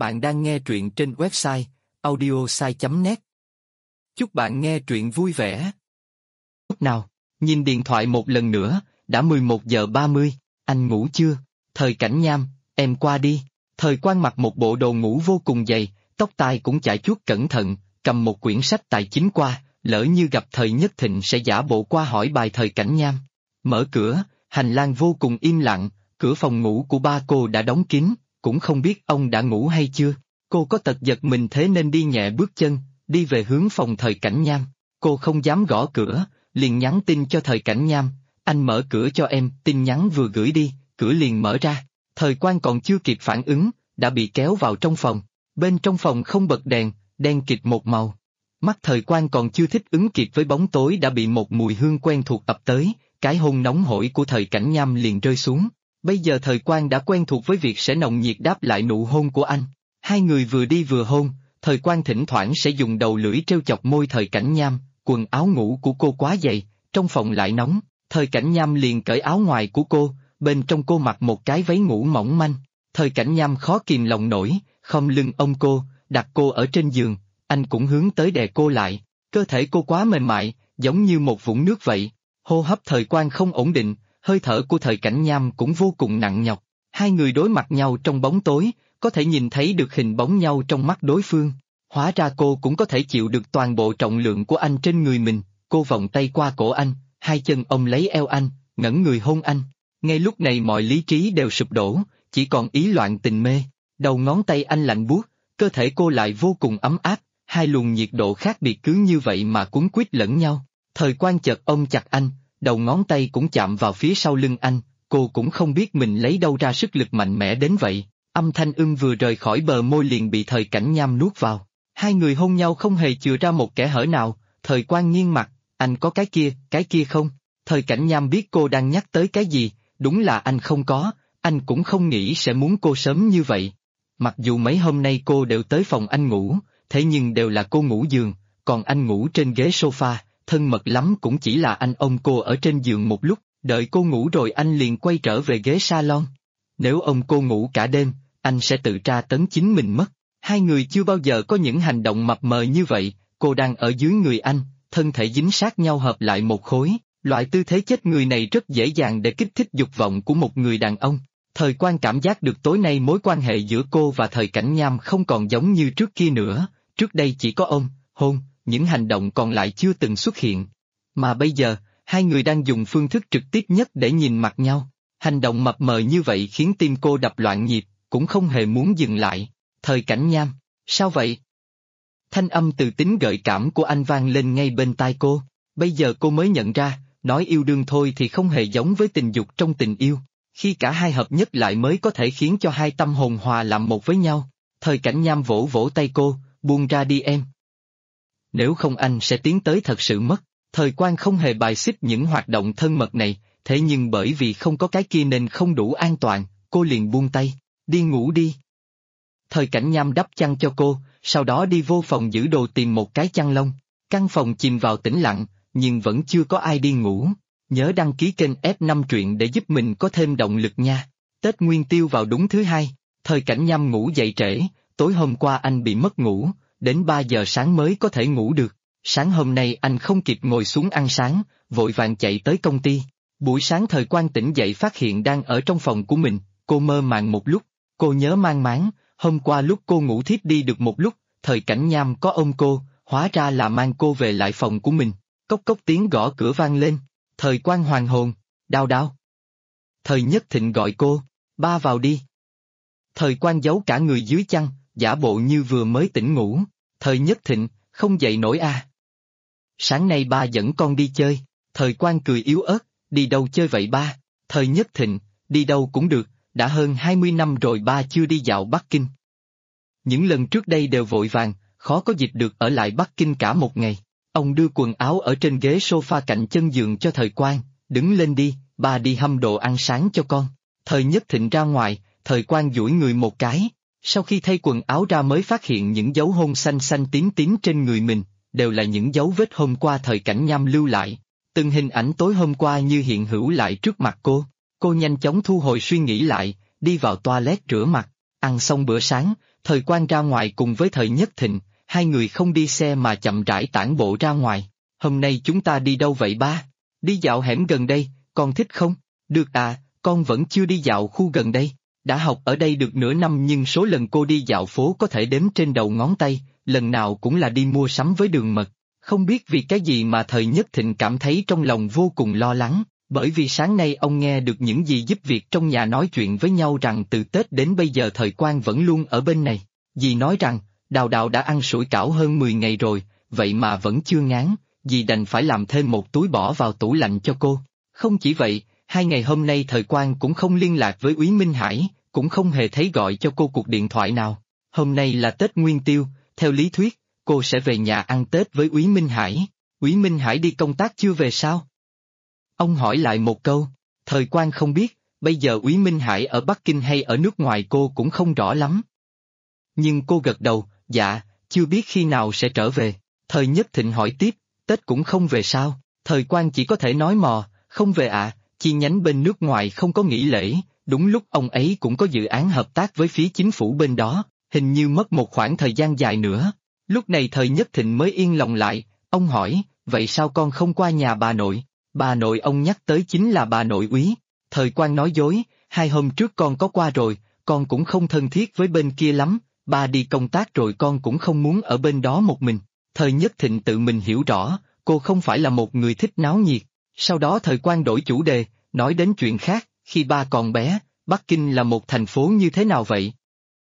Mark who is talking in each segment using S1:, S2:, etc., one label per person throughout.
S1: Bạn đang nghe truyện trên website audiosai.net. Chúc bạn nghe truyện vui vẻ.
S2: Lúc nào, nhìn điện thoại một lần nữa, đã 11 giờ 30, anh ngủ chưa? Thời Cảnh Nham, em qua đi. Thời Quang mặc một bộ đồ ngủ vô cùng dày, tóc tai cũng chải chuốt cẩn thận, cầm một quyển sách tài chính qua, lỡ như gặp Thời Nhất Thịnh sẽ giả bộ qua hỏi bài Thời Cảnh Nham. Mở cửa, hành lang vô cùng im lặng, cửa phòng ngủ của ba cô đã đóng kín, cũng không biết ông đã ngủ hay chưa. Cô có tật giật mình thế nên đi nhẹ bước chân, đi về hướng phòng Thời Cảnh Nham. Cô không dám gõ cửa, liền nhắn tin cho Thời Cảnh Nham, anh mở cửa cho em. Tin nhắn vừa gửi đi, cửa liền mở ra. Thời Quang còn chưa kịp phản ứng, đã bị kéo vào trong phòng. Bên trong phòng không bật đèn, đen kịt một màu. Mắt Thời Quang còn chưa thích ứng kịp với bóng tối đã bị một mùi hương quen thuộc ập tới, cái hôn nóng hổi của Thời Cảnh Nham liền rơi xuống. Bây giờ Thời Quang đã quen thuộc với việc sẽ nồng nhiệt đáp lại nụ hôn của anh. Hai người vừa đi vừa hôn, Thời Quang thỉnh thoảng sẽ dùng đầu lưỡi trêu chọc môi Thời Cảnh Nham. Quần áo ngủ của cô quá dày, trong phòng lại nóng, Thời Cảnh Nham liền cởi áo ngoài của cô, bên trong cô mặc một cái váy ngủ mỏng manh. Thời Cảnh Nham khó kìm lòng nổi, khom lưng ôm cô, đặt cô ở trên giường, anh cũng hướng tới đè cô lại, cơ thể cô quá mềm mại, giống như một vũng nước vậy. Hô hấp Thời Quang không ổn định, hơi thở của Thời Cảnh Nham cũng vô cùng nặng nhọc. Hai người đối mặt nhau trong bóng tối, có thể nhìn thấy được hình bóng nhau trong mắt đối phương. Hóa ra cô cũng có thể chịu được toàn bộ trọng lượng của anh trên người mình. Cô vòng tay qua cổ anh, hai chân ôm lấy eo anh, ngẩng người hôn anh. Ngay lúc này mọi lý trí đều sụp đổ, chỉ còn ý loạn tình mê. Đầu ngón tay anh lạnh buốt, cơ thể cô lại vô cùng ấm áp, hai luồng nhiệt độ khác biệt cứ như vậy mà cuốn quýt lẫn nhau. Thời Quang chợt ôm chặt anh, đầu ngón tay cũng chạm vào phía sau lưng anh, cô cũng không biết mình lấy đâu ra sức lực mạnh mẽ đến vậy. Âm thanh vừa rời khỏi bờ môi liền bị Thời Cảnh Nham nuốt vào. Hai người hôn nhau không hề chừa ra một kẽ hở nào. Thời Quang nghiêng mặt, anh có cái kia không? Thời Cảnh Nham biết cô đang nhắc tới cái gì, đúng là anh không có, anh cũng không nghĩ sẽ muốn cô sớm như vậy. Mặc dù mấy hôm nay cô đều tới phòng anh ngủ, thế nhưng đều là cô ngủ giường, còn anh ngủ trên ghế sofa, thân mật lắm cũng chỉ là anh ôm cô ở trên giường một lúc, đợi cô ngủ rồi anh liền quay trở về ghế salon. Nếu ôm cô ngủ cả đêm, anh sẽ tự tra tấn chính mình mất. Hai người chưa bao giờ có những hành động mập mờ như vậy, cô đang ở dưới người anh, thân thể dính sát nhau hợp lại một khối, loại tư thế chết người này rất dễ dàng để kích thích dục vọng của một người đàn ông. Thời Quang cảm giác được tối nay mối quan hệ giữa cô và Thời Cảnh Nham không còn giống như trước kia nữa, trước đây chỉ có ôm, hôn, những hành động còn lại chưa từng xuất hiện. Mà bây giờ, hai người đang dùng phương thức trực tiếp nhất để nhìn mặt nhau, hành động mập mờ như vậy khiến tim cô đập loạn nhịp, cũng không hề muốn dừng lại. Thời Cảnh Nham, sao vậy? Thanh âm từ tính gợi cảm của anh vang lên ngay bên tai cô, bây giờ cô mới nhận ra, nói yêu đương thôi thì không hề giống với tình dục trong tình yêu, khi cả hai hợp nhất lại mới có thể khiến cho hai tâm hồn hòa làm một với nhau. Thời Cảnh Nham vỗ vỗ tay cô, buông ra đi em. Nếu không anh sẽ tiến tới thật sự mất. Thời Quang không hề bài xích những hoạt động thân mật này, thế nhưng bởi vì không có cái kia nên không đủ an toàn, cô liền buông tay, đi ngủ đi. Thời Cảnh Nham đắp chăn cho cô, sau đó đi vô phòng giữ đồ tìm một cái chăn lông. Căn phòng chìm vào tĩnh lặng, nhưng vẫn chưa có ai đi ngủ. Nhớ đăng ký kênh F5 truyện để giúp mình có thêm động lực nha. Tết Nguyên Tiêu vào đúng thứ hai, Thời Cảnh Nham ngủ dậy trễ, tối hôm qua anh bị mất ngủ, đến 3 giờ sáng mới có thể ngủ được. Sáng hôm nay anh không kịp ngồi xuống ăn sáng, vội vàng chạy tới công ty. Buổi sáng Thời Quang tỉnh dậy phát hiện đang ở trong phòng của mình, cô mơ màng một lúc, cô nhớ mang máng. Hôm qua lúc cô ngủ thiếp đi được một lúc, Thời Cảnh Nham có ôm cô, hóa ra là mang cô về lại phòng của mình. Cốc cốc tiếng gõ cửa vang lên, Thời Quang hoàn hồn, đau đau. Thời Nhất Thịnh gọi cô, ba vào đi. Thời Quang giấu cả người dưới chăn, giả bộ như vừa mới tỉnh ngủ. Thời Nhất Thịnh, không dậy nổi à? Sáng nay ba dẫn con đi chơi. Thời Quang cười yếu ớt, đi đâu chơi vậy ba? Thời Nhất Thịnh, đi đâu cũng được. Đã hơn 20 năm rồi ba chưa đi dạo Bắc Kinh. Những lần trước đây đều vội vàng, khó có dịp được ở lại Bắc Kinh cả một ngày. Ông đưa quần áo ở trên ghế sofa cạnh chân giường cho Thời Quang, đứng lên đi, ba đi hâm đồ ăn sáng cho con. Thời Nhất Thịnh ra ngoài, Thời Quang duỗi người một cái, sau khi thay quần áo ra mới phát hiện những dấu hôn xanh xanh tím tím trên người mình, đều là những dấu vết hôm qua Thời Cảnh Nham lưu lại. Từng hình ảnh tối hôm qua như hiện hữu lại trước mặt cô nhanh chóng thu hồi suy nghĩ lại, đi vào toilet rửa mặt, ăn xong bữa sáng, Thời Quang ra ngoài cùng với Thời Nhất Thịnh, hai người không đi xe mà chậm rãi tản bộ ra ngoài. Hôm nay chúng ta đi đâu vậy ba? Đi dạo hẻm gần đây, con thích không? Được à, con vẫn chưa đi dạo khu gần đây. Đã học ở đây được nửa năm nhưng số lần cô đi dạo phố có thể đếm trên đầu ngón tay, lần nào cũng là đi mua sắm với Đường Mật. Không biết vì cái gì mà Thời Nhất Thịnh cảm thấy trong lòng vô cùng lo lắng, bởi vì sáng nay ông nghe được những gì giúp việc trong nhà nói chuyện với nhau rằng từ Tết đến bây giờ Thời Quang vẫn luôn ở bên này. Dì nói rằng, Đào Đào đã ăn sủi cảo hơn 10 ngày rồi, vậy mà vẫn chưa ngán, dì đành phải làm thêm một túi bỏ vào tủ lạnh cho cô. Không chỉ vậy, 2 ngày hôm nay Thời Quang cũng không liên lạc với Úy Minh Hải, cũng không hề thấy gọi cho cô cuộc điện thoại nào. Hôm nay là Tết Nguyên Tiêu, theo lý thuyết, cô sẽ về nhà ăn Tết với Úy Minh Hải. Úy Minh Hải đi công tác chưa về sao? Ông hỏi lại một câu. Thời Quang không biết, bây giờ Úy Minh Hải ở Bắc Kinh hay ở nước ngoài cô cũng không rõ lắm. Nhưng cô gật đầu, dạ, chưa biết khi nào sẽ trở về. Thời Nhất Thịnh hỏi tiếp, Tết cũng không về sao? Thời Quang chỉ có thể nói mò, không về ạ, chi nhánh bên nước ngoài không có nghỉ lễ, đúng lúc ông ấy cũng có dự án hợp tác với phía chính phủ bên đó, hình như mất một khoảng thời gian dài nữa. Lúc này Thời Nhất Thịnh mới yên lòng lại, ông hỏi, vậy sao con không qua nhà bà nội? Bà nội ông nhắc tới chính là bà nội Úy. Thời Quang nói dối, 2 hôm trước con có qua rồi, con cũng không thân thiết với bên kia lắm, ba đi công tác rồi con cũng không muốn ở bên đó một mình. Thời Nhất Thịnh tự mình hiểu rõ, cô không phải là một người thích náo nhiệt. Sau đó Thời Quang đổi chủ đề, nói đến chuyện khác, khi ba còn bé, Bắc Kinh là một thành phố như thế nào vậy?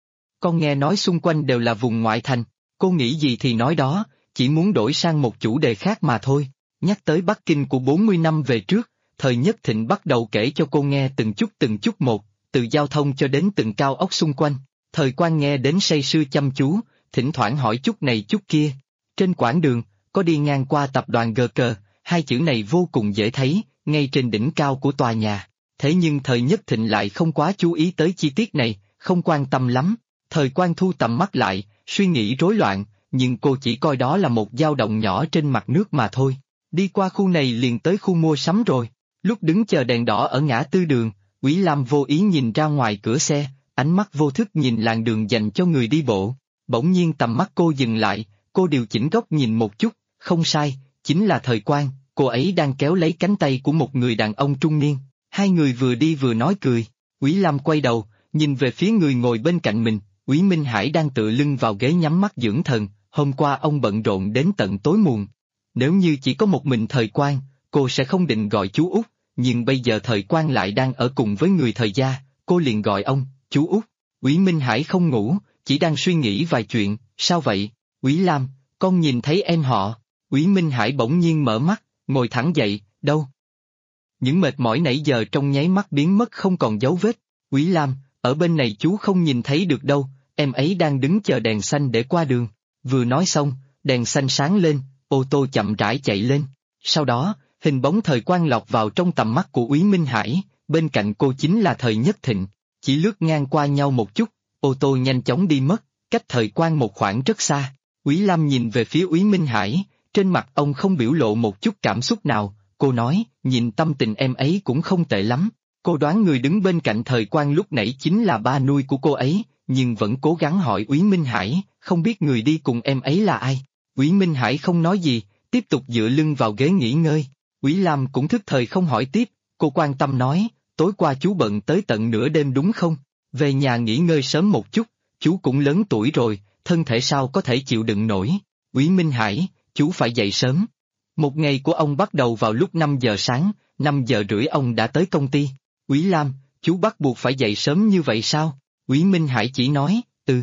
S2: Con nghe nói xung quanh đều là vùng ngoại thành, cô nghĩ gì thì nói đó, chỉ muốn đổi sang một chủ đề khác mà thôi. Nhắc tới Bắc Kinh của 40 năm về trước, Thời Nhất Thịnh bắt đầu kể cho cô nghe từng chút một, từ giao thông cho đến từng cao ốc xung quanh. Thời Quang nghe đến say sưa chăm chú, thỉnh thoảng hỏi chút này chút kia. Trên quãng đường, có đi ngang qua tập đoàn GK, 2 chữ này vô cùng dễ thấy, ngay trên đỉnh cao của tòa nhà. Thế nhưng Thời Nhất Thịnh lại không quá chú ý tới chi tiết này, không quan tâm lắm. Thời Quang thu tầm mắt lại, suy nghĩ rối loạn, nhưng cô chỉ coi đó là một dao động nhỏ trên mặt nước mà thôi. Đi qua khu này liền tới khu mua sắm rồi. Lúc đứng chờ đèn đỏ ở ngã tư đường, Úy Lam vô ý nhìn ra ngoài cửa xe, ánh mắt vô thức nhìn làn đường dành cho người đi bộ. Bỗng nhiên tầm mắt cô dừng lại, cô điều chỉnh góc nhìn một chút, không sai, chính là Thời Quang, cô ấy đang kéo lấy cánh tay của một người đàn ông trung niên. Hai người vừa đi vừa nói cười. Úy Lam quay đầu, nhìn về phía người ngồi bên cạnh mình, Úy Minh Hải đang tựa lưng vào ghế nhắm mắt dưỡng thần, hôm qua ông bận rộn đến tận tối muộn. Nếu như chỉ có một mình Thời Quang, cô sẽ không định gọi chú Út, nhưng bây giờ Thời Quang lại đang ở cùng với người Thời gia, cô liền gọi ông, chú Út. Úy Minh Hải không ngủ, chỉ đang suy nghĩ vài chuyện, sao vậy? Úy Lam, con nhìn thấy em họ. Úy Minh Hải bỗng nhiên mở mắt, ngồi thẳng dậy, đâu? Những mệt mỏi nãy giờ trong nháy mắt biến mất không còn dấu vết. Úy Lam, ở bên này chú không nhìn thấy được đâu, em ấy đang đứng chờ đèn xanh để qua đường. Vừa nói xong, đèn xanh sáng lên, ô tô chậm rãi chạy lên. Sau đó, hình bóng Thời Quang lọt vào trong tầm mắt của Úy Minh Hải, bên cạnh cô chính là Thời Nhất Thịnh. Chỉ lướt ngang qua nhau một chút, ô tô nhanh chóng đi mất, cách Thời Quang một khoảng rất xa. Úy Lam nhìn về phía Úy Minh Hải, trên mặt ông không biểu lộ một chút cảm xúc nào, cô nói, nhìn tâm tình em ấy cũng không tệ lắm. Cô đoán người đứng bên cạnh Thời Quang lúc nãy chính là ba nuôi của cô ấy, nhưng vẫn cố gắng hỏi Úy Minh Hải, không biết người đi cùng em ấy là ai. Úy Minh Hải không nói gì, tiếp tục dựa lưng vào ghế nghỉ ngơi. Úy Lam cũng thức thời không hỏi tiếp, cô quan tâm nói, tối qua chú bận tới tận nửa đêm đúng không? Về nhà nghỉ ngơi sớm một chút, chú cũng lớn tuổi rồi, thân thể sao có thể chịu đựng nổi. Úy Minh Hải, chú phải dậy sớm. Một ngày của ông bắt đầu vào lúc 5 giờ sáng, 5 giờ rưỡi ông đã tới công ty. Úy Lam, chú bắt buộc phải dậy sớm như vậy sao? Úy Minh Hải chỉ nói,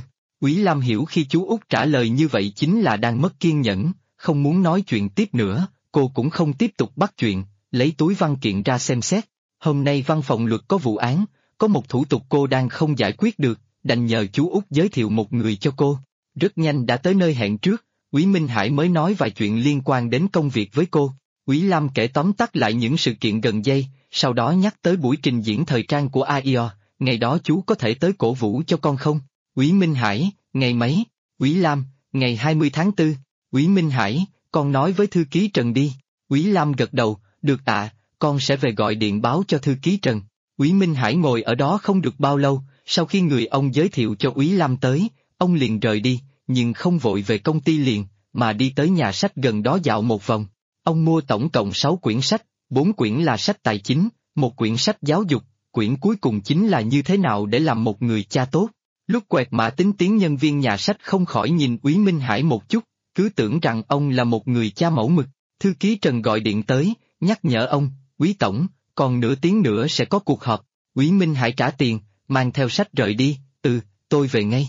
S2: Úy Lam hiểu khi chú Út trả lời như vậy chính là đang mất kiên nhẫn, không muốn nói chuyện tiếp nữa, cô cũng không tiếp tục bắt chuyện, lấy túi văn kiện ra xem xét. Hôm nay văn phòng luật có vụ án, có một thủ tục cô đang không giải quyết được, đành nhờ chú Út giới thiệu một người cho cô. Rất nhanh đã tới nơi hẹn trước, Úy Minh Hải mới nói vài chuyện liên quan đến công việc với cô. Úy Lam kể tóm tắt lại những sự kiện gần đây, sau đó nhắc tới buổi trình diễn thời trang của AIO, ngày đó chú có thể tới cổ vũ cho con không? Úy Minh Hải, ngày mấy? Úy Lam, ngày 20 tháng 4. Úy Minh Hải, con nói với thư ký Trần đi. Úy Lam gật đầu, được ạ, con sẽ về gọi điện báo cho thư ký Trần. Úy Minh Hải ngồi ở đó không được bao lâu, sau khi người ông giới thiệu cho Úy Lam tới, ông liền rời đi, nhưng không vội về công ty liền, mà đi tới nhà sách gần đó dạo một vòng. Ông mua tổng cộng 6 quyển sách, 4 quyển là sách tài chính, một quyển sách giáo dục, quyển cuối cùng chính là như thế nào để làm một người cha tốt. Lúc quẹt mã tính tiếng nhân viên nhà sách không khỏi nhìn Úy Minh Hải một chút, cứ tưởng rằng ông là một người cha mẫu mực. Thư ký Trần gọi điện tới, nhắc nhở ông, Úy Tổng, còn nửa tiếng nữa sẽ có cuộc họp. Úy Minh Hải trả tiền, mang theo sách rời đi, tôi về ngay.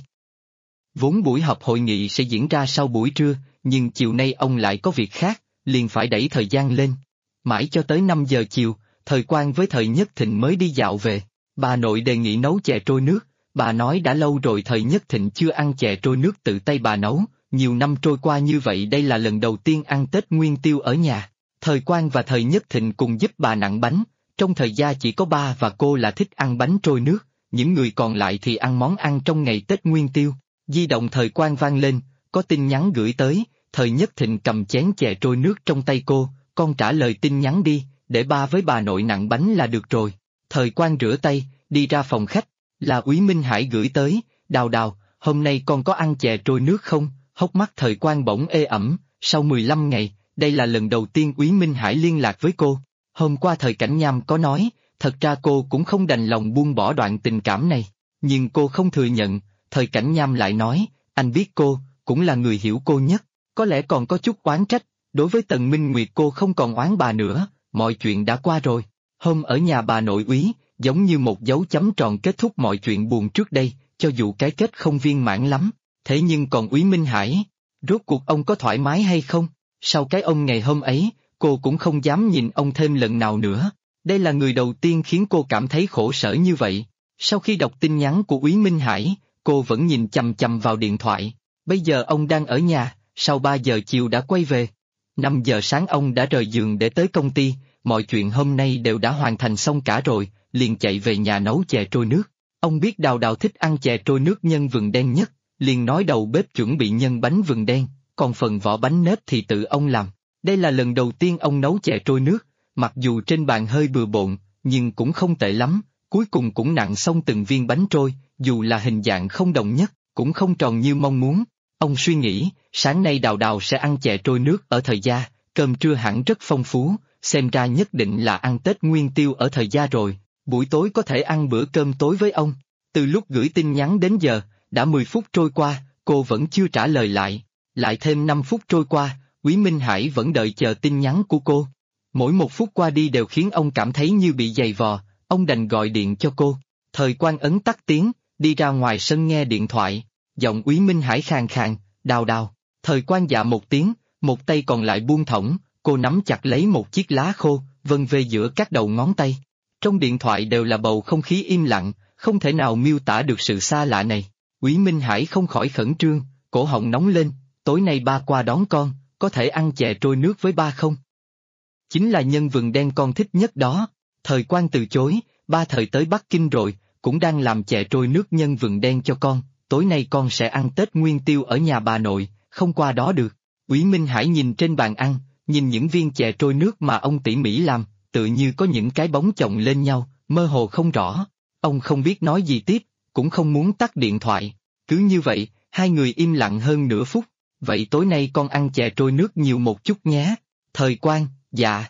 S2: Vốn buổi họp hội nghị sẽ diễn ra sau buổi trưa, nhưng chiều nay ông lại có việc khác, liền phải đẩy thời gian lên. Mãi cho tới 5 giờ chiều, Thời Quang với Thời Nhất Thịnh mới đi dạo về. Bà nội đề nghị nấu chè trôi nước, bà nói đã lâu rồi Thời Nhất Thịnh chưa ăn chè trôi nước tự tay bà nấu, nhiều năm trôi qua như vậy đây là lần đầu tiên ăn Tết Nguyên Tiêu ở nhà. Thời Quang và Thời Nhất Thịnh cùng giúp bà nặn bánh, trong thời gia chỉ có ba và cô là thích ăn bánh trôi nước, những người còn lại thì ăn món ăn trong ngày Tết Nguyên Tiêu. Di động Thời Quang vang lên, có tin nhắn gửi tới, Thời Nhất Thịnh cầm chén chè trôi nước trong tay cô, con trả lời tin nhắn đi, để ba với bà nội nặn bánh là được rồi. Thời Quang rửa tay, đi ra phòng khách, là Úy Minh Hải gửi tới, Đào Đào, hôm nay con có ăn chè trôi nước không? Hốc mắt Thời Quang bỗng ê ẩm, sau 15 ngày, đây là lần đầu tiên Úy Minh Hải liên lạc với cô. Hôm qua Thời Cảnh Nham có nói, thật ra cô cũng không đành lòng buông bỏ đoạn tình cảm này, nhưng cô không thừa nhận. Thời Cảnh Nham lại nói, anh biết cô, cũng là người hiểu cô nhất, có lẽ còn có chút oán trách, đối với Tần Minh Nguyệt cô không còn oán bà nữa, mọi chuyện đã qua rồi. Hôm ở nhà bà nội Úy, giống như một dấu chấm tròn kết thúc mọi chuyện buồn trước đây, cho dù cái kết không viên mãn lắm, thế nhưng còn Úy Minh Hải, rốt cuộc ông có thoải mái hay không? Sau cái ông ngày hôm ấy, cô cũng không dám nhìn ông thêm lần nào nữa, đây là người đầu tiên khiến cô cảm thấy khổ sở như vậy. Sau khi đọc tin nhắn của Úy Minh Hải, cô vẫn nhìn chằm chằm vào điện thoại, bây giờ ông đang ở nhà, sau 3 giờ chiều đã quay về. 5 giờ sáng ông đã rời giường để tới công ty, mọi chuyện hôm nay đều đã hoàn thành xong cả rồi, liền chạy về nhà nấu chè trôi nước. Ông biết Đào Đào thích ăn chè trôi nước nhân vừng đen nhất, liền nói đầu bếp chuẩn bị nhân bánh vừng đen, còn phần vỏ bánh nếp thì tự ông làm. Đây là lần đầu tiên ông nấu chè trôi nước, mặc dù trên bàn hơi bừa bộn, nhưng cũng không tệ lắm, cuối cùng cũng nặn xong từng viên bánh trôi, dù là hình dạng không đồng nhất, cũng không tròn như mong muốn. Ông suy nghĩ, sáng nay Đào Đào sẽ ăn chè trôi nước ở Thời gia, cơm trưa hẳn rất phong phú, xem ra nhất định là ăn Tết Nguyên Tiêu ở Thời gia rồi, buổi tối có thể ăn bữa cơm tối với ông. Từ lúc gửi tin nhắn đến giờ, đã 10 phút trôi qua, cô vẫn chưa trả lời lại thêm 5 phút trôi qua, Úy Minh Hải vẫn đợi chờ tin nhắn của cô. Mỗi 1 phút qua đi đều khiến ông cảm thấy như bị giày vò, ông đành gọi điện cho cô. Thời Quang ấn tắt tiếng, đi ra ngoài sân nghe điện thoại, giọng Úy Minh Hải khàn khàn, Đào Đào. Thời Quang dạ một tiếng, một tay còn lại buông thõng, cô nắm chặt lấy một chiếc lá khô, vân về giữa các đầu ngón tay. Trong điện thoại đều là bầu không khí im lặng, không thể nào miêu tả được sự xa lạ này. Úy Minh Hải không khỏi khẩn trương, cổ họng nóng lên, tối nay ba qua đón con, có thể ăn chè trôi nước với ba không? Chính là nhân vừng đen con thích nhất đó. Thời Quang từ chối, ba Thời tới Bắc Kinh rồi, cũng đang làm chè trôi nước nhân vừng đen cho con, tối nay con sẽ ăn Tết Nguyên Tiêu ở nhà bà nội, không qua đó được. Úy Minh Hải nhìn trên bàn ăn, nhìn những viên chè trôi nước mà ông tỉ mỉ làm, tự như có những cái bóng chồng lên nhau, mơ hồ không rõ. Ông không biết nói gì tiếp, cũng không muốn tắt điện thoại. Cứ như vậy, hai người im lặng hơn nửa phút. Vậy tối nay con ăn chè trôi nước nhiều một chút nhé. Thời Quang, dạ.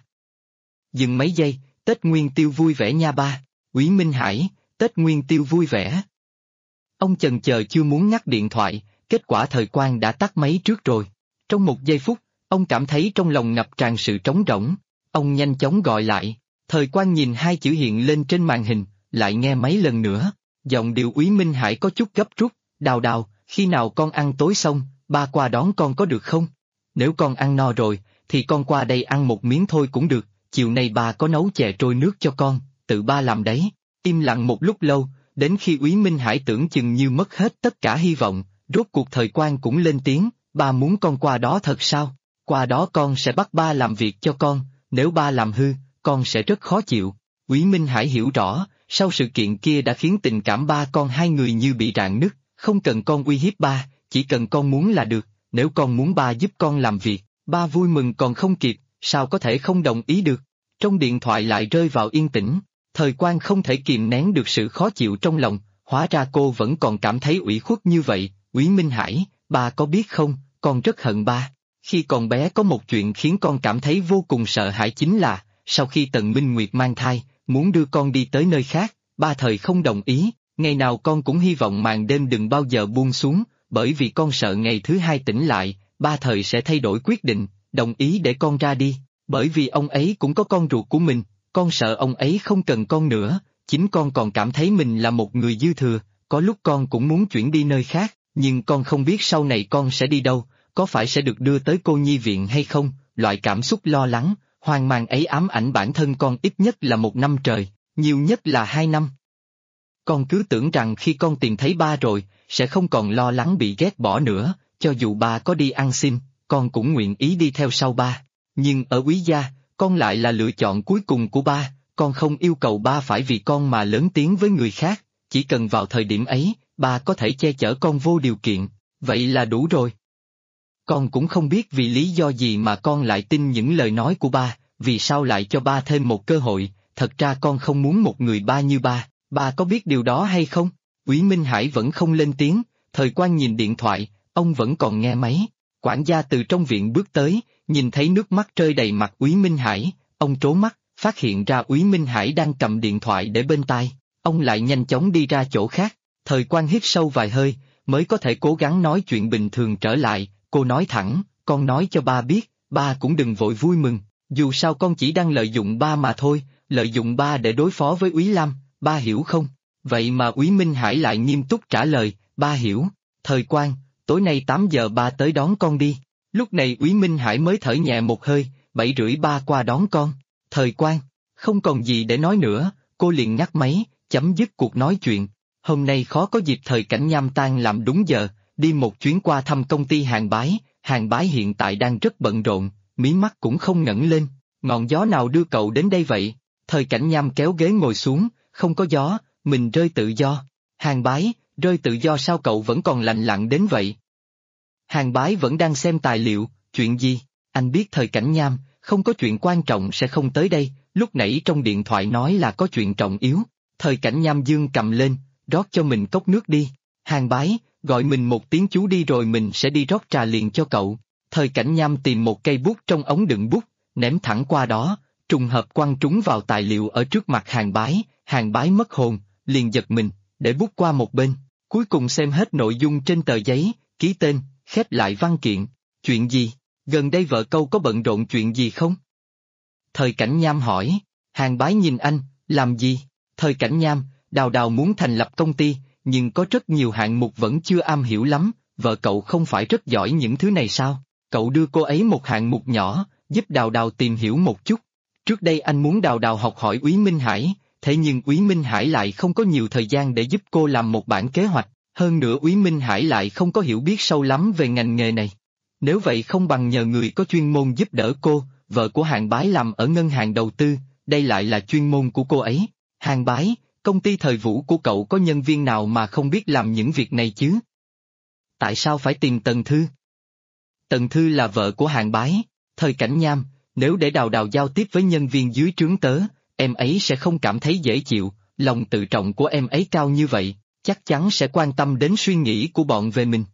S2: Dừng mấy giây, Tết Nguyên Tiêu vui vẻ nha ba. Úy Minh Hải, Tết Nguyên Tiêu vui vẻ. Ông chần chờ chưa muốn ngắt điện thoại, kết quả Thời Quang đã tắt máy trước rồi. Trong 1 giây phút, ông cảm thấy trong lòng ngập tràn sự trống rỗng. Ông nhanh chóng gọi lại. Thời Quang nhìn 2 chữ hiện lên trên màn hình, lại nghe mấy lần nữa. Giọng điệu Úy Minh Hải có chút gấp rút, Đào Đào, khi nào con ăn tối xong, ba qua đón con có được không? Nếu con ăn no rồi, thì con qua đây ăn một miếng thôi cũng được, chiều nay ba có nấu chè trôi nước cho con, tự ba làm đấy. Im lặng một lúc lâu, đến khi Úy Minh Hải tưởng chừng như mất hết tất cả hy vọng, rốt cuộc Thời Quang cũng lên tiếng, ba muốn con qua đó thật sao? Qua đó con sẽ bắt ba làm việc cho con, nếu ba làm hư, con sẽ rất khó chịu. Úy Minh Hải hiểu rõ, sau sự kiện kia đã khiến tình cảm ba con hai người như bị rạn nứt, không cần con uy hiếp ba, chỉ cần con muốn là được, nếu con muốn ba giúp con làm việc, ba vui mừng còn không kịp, sao có thể không đồng ý được. Trong điện thoại lại rơi vào yên tĩnh, Thời Quang không thể kìm nén được sự khó chịu trong lòng, hóa ra cô vẫn còn cảm thấy ủy khuất như vậy, Úy Minh Hải, ba có biết không, con rất hận ba. Khi còn bé có một chuyện khiến con cảm thấy vô cùng sợ hãi chính là, sau khi Tần Minh Nguyệt mang thai, muốn đưa con đi tới nơi khác, ba thời không đồng ý, ngày nào con cũng hy vọng màn đêm đừng bao giờ buông xuống, bởi vì con sợ ngày thứ hai tỉnh lại, ba thời sẽ thay đổi quyết định, đồng ý để con ra đi, bởi vì ông ấy cũng có con ruột của mình, con sợ ông ấy không cần con nữa, chính con còn cảm thấy mình là một người dư thừa, có lúc con cũng muốn chuyển đi nơi khác, nhưng con không biết sau này con sẽ đi đâu, có phải sẽ được đưa tới cô nhi viện hay không, loại cảm xúc lo lắng, hoang mang ấy ám ảnh bản thân con ít nhất là 1 năm trời, nhiều nhất là 2 năm. Con cứ tưởng rằng khi con tìm thấy ba rồi, sẽ không còn lo lắng bị ghét bỏ nữa, cho dù ba có đi ăn xin, con cũng nguyện ý đi theo sau ba. Nhưng ở Úy gia, con lại là lựa chọn cuối cùng của ba, con không yêu cầu ba phải vì con mà lớn tiếng với người khác, chỉ cần vào thời điểm ấy, ba có thể che chở con vô điều kiện, vậy là đủ rồi. Con cũng không biết vì lý do gì mà con lại tin những lời nói của ba, vì sao lại cho ba thêm một cơ hội, thật ra con không muốn một người ba như ba có biết điều đó hay không? Úy Minh Hải vẫn không lên tiếng, Thời Quan nhìn điện thoại, ông vẫn còn nghe máy. Quản gia từ trong viện bước tới, nhìn thấy nước mắt rơi đầy mặt Úy Minh Hải, ông trố mắt, phát hiện ra Úy Minh Hải đang cầm điện thoại để bên tai, ông lại nhanh chóng đi ra chỗ khác. Thời Quan hít sâu vài hơi, mới có thể cố gắng nói chuyện bình thường trở lại, cô nói thẳng, con nói cho ba biết, ba cũng đừng vội vui mừng, dù sao con chỉ đang lợi dụng ba mà thôi, lợi dụng ba để đối phó với Úy Lam, ba hiểu không? Vậy mà Úy Minh Hải lại nghiêm túc trả lời, ba hiểu. Thời Quan, tối nay 8 giờ ba tới đón con đi. Lúc này Úy Minh Hải mới thở nhẹ một hơi, 7:30 ba qua đón con. Thời Quan, không còn gì để nói nữa, cô liền ngắt máy, chấm dứt cuộc nói chuyện. Hôm nay khó có dịp Thời Cảnh Nham tan làm đúng giờ, đi một chuyến qua thăm công ty Hàng Bái hiện tại đang rất bận rộn, mí mắt cũng không ngẩng lên. Ngọn gió nào đưa cậu đến đây vậy? Thời Cảnh Nham kéo ghế ngồi xuống, không có gió, mình rơi tự do. Hàng Bái, rơi tự do sao cậu vẫn còn lành lặn đến vậy? Hàng Bái vẫn đang xem tài liệu, chuyện gì? Anh biết Thời Cảnh Nham, không có chuyện quan trọng sẽ không tới đây, lúc nãy trong điện thoại nói là có chuyện trọng yếu. Thời Cảnh Nham giương cầm lên, rót cho mình cốc nước đi. Hàng Bái, gọi mình một tiếng chú đi rồi mình sẽ đi rót trà liền cho cậu. Thời Cảnh Nham tìm một cây bút trong ống đựng bút, ném thẳng qua đó, trùng hợp quăng trúng vào tài liệu ở trước mặt Hàng Bái mất hồn, liền giật mình, để bút qua một bên, cuối cùng xem hết nội dung trên tờ giấy, ký tên, khép lại văn kiện. Chuyện gì? Gần đây vợ cậu có bận rộn chuyện gì không? Thời Cảnh Nham hỏi. Hàng Bái nhìn anh, làm gì? Thời Cảnh Nham, Đào Đào muốn thành lập công ty, nhưng có rất nhiều hạng mục vẫn chưa am hiểu lắm, vợ cậu không phải rất giỏi những thứ này sao? Cậu đưa cô ấy một hạng mục nhỏ, giúp Đào Đào tìm hiểu một chút. Trước đây anh muốn Đào Đào học hỏi Úy Minh Hải, thế nhưng Úy Minh Hải lại không có nhiều thời gian để giúp cô làm một bản kế hoạch, hơn nữa Úy Minh Hải lại không có hiểu biết sâu lắm về ngành nghề này. Nếu vậy không bằng nhờ người có chuyên môn giúp đỡ cô, vợ của Hàng Bái làm ở ngân hàng đầu tư, đây lại là chuyên môn của cô ấy. Hàng Bái, công ty thời Vũ của cậu có nhân viên nào mà không biết làm những việc này chứ? Tại sao phải tìm Tần Thư? Tần Thư là vợ của Hàng Bái. Thời Cảnh Nham, nếu để Đào Đào giao tiếp với nhân viên dưới trướng tớ, em ấy sẽ không cảm thấy dễ chịu, lòng tự trọng của em ấy cao như vậy, chắc chắn sẽ quan tâm đến suy nghĩ của bọn về mình.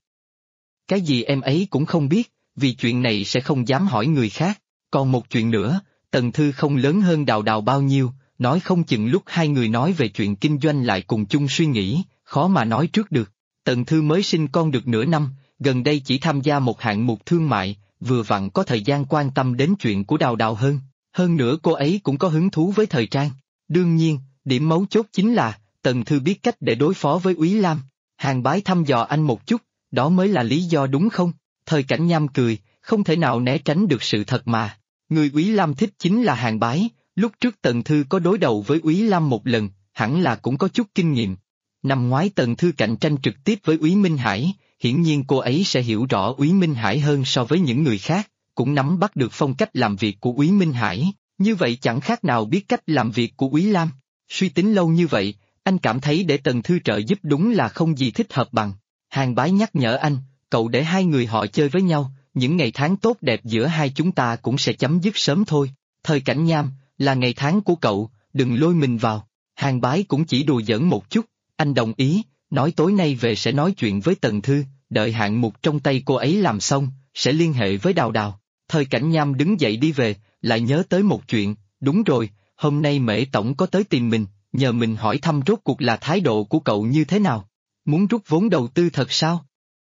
S2: Cái gì em ấy cũng không biết, vì chuyện này sẽ không dám hỏi người khác. Còn một chuyện nữa, Tần Thư không lớn hơn Đào Đào bao nhiêu, nói không chừng lúc hai người nói về chuyện kinh doanh lại cùng chung suy nghĩ, khó mà nói trước được. Tần Thư mới sinh con được nửa năm, gần đây chỉ tham gia một hạng mục thương mại, vừa vặn có thời gian quan tâm đến chuyện của Đào Đào hơn. Hơn nữa cô ấy cũng có hứng thú với thời trang. Đương nhiên, điểm mấu chốt chính là, Tần Thư biết cách để đối phó với Úy Lam. Hàng Bái thăm dò anh một chút, đó mới là lý do đúng không? Thời Cảnh Nham cười, không thể nào né tránh được sự thật mà. Người Úy Lam thích chính là Hàng Bái, lúc trước Tần Thư có đối đầu với Úy Lam một lần, hẳn là cũng có chút kinh nghiệm. Năm ngoái Tần Thư cạnh tranh trực tiếp với Úy Minh Hải, hiển nhiên cô ấy sẽ hiểu rõ Úy Minh Hải hơn so với những người khác, cũng nắm bắt được phong cách làm việc của Úy Minh Hải, như vậy chẳng khác nào biết cách làm việc của Úy Lam. Suy tính lâu như vậy, anh cảm thấy để Tần Thư trợ giúp đúng là không gì thích hợp bằng. Hàng Bái nhắc nhở anh, cậu để hai người họ chơi với nhau, những ngày tháng tốt đẹp giữa hai chúng ta cũng sẽ chấm dứt sớm thôi. Thời Cảnh Nham, là ngày tháng của cậu, đừng lôi mình vào. Hàng Bái cũng chỉ đùa giỡn một chút, anh đồng ý, nói tối nay về sẽ nói chuyện với Tần Thư, đợi hạng mục trong tay cô ấy làm xong, sẽ liên hệ với Đào Đào. Thời Cảnh Nham đứng dậy đi về, lại nhớ tới một chuyện, đúng rồi, hôm nay Mễ Tổng có tới tìm mình, nhờ mình hỏi thăm rốt cuộc là thái độ của cậu như thế nào. Muốn rút vốn đầu tư thật sao?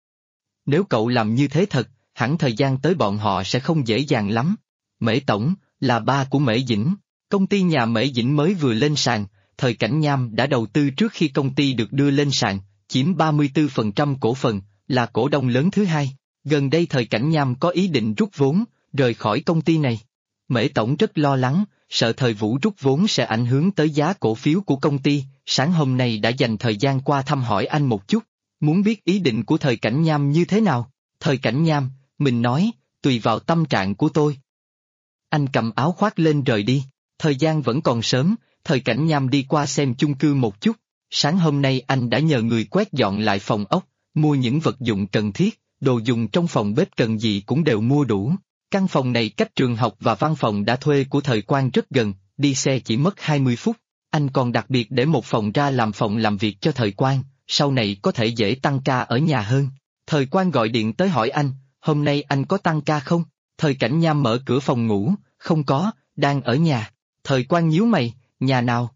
S2: Nếu cậu làm như thế thật, hẳn thời gian tới bọn họ sẽ không dễ dàng lắm. Mễ Tổng, là ba của Mễ Dĩnh. Công ty nhà Mễ Dĩnh mới vừa lên sàn, Thời Cảnh Nham đã đầu tư trước khi công ty được đưa lên sàn, chiếm 34% cổ phần, là cổ đông lớn thứ hai. Gần đây Thời Cảnh Nham có ý định rút vốn, rời khỏi công ty này. Mễ Tổng rất lo lắng, sợ Thời Vũ rút vốn sẽ ảnh hưởng tới giá cổ phiếu của công ty, sáng hôm nay đã dành thời gian qua thăm hỏi anh một chút, muốn biết ý định của Thời Cảnh Nham như thế nào. Thời Cảnh Nham, mình nói, tùy vào tâm trạng của tôi. Anh cầm áo khoác lên rời đi, thời gian vẫn còn sớm, Thời Cảnh Nham đi qua xem chung cư một chút, sáng hôm nay anh đã nhờ người quét dọn lại phòng ốc, mua những vật dụng cần thiết, đồ dùng trong phòng bếp cần gì cũng đều mua đủ. Căn phòng này cách trường học và văn phòng đã thuê của Thời Quang rất gần, đi xe chỉ mất 20 phút. Anh còn đặc biệt để một phòng ra làm phòng làm việc cho Thời Quang, sau này có thể dễ tăng ca ở nhà hơn. Thời Quang gọi điện tới hỏi anh, hôm nay anh có tăng ca không? Thời Cảnh Nham mở cửa phòng ngủ, không có, đang ở nhà. Thời Quang nhíu mày, nhà nào?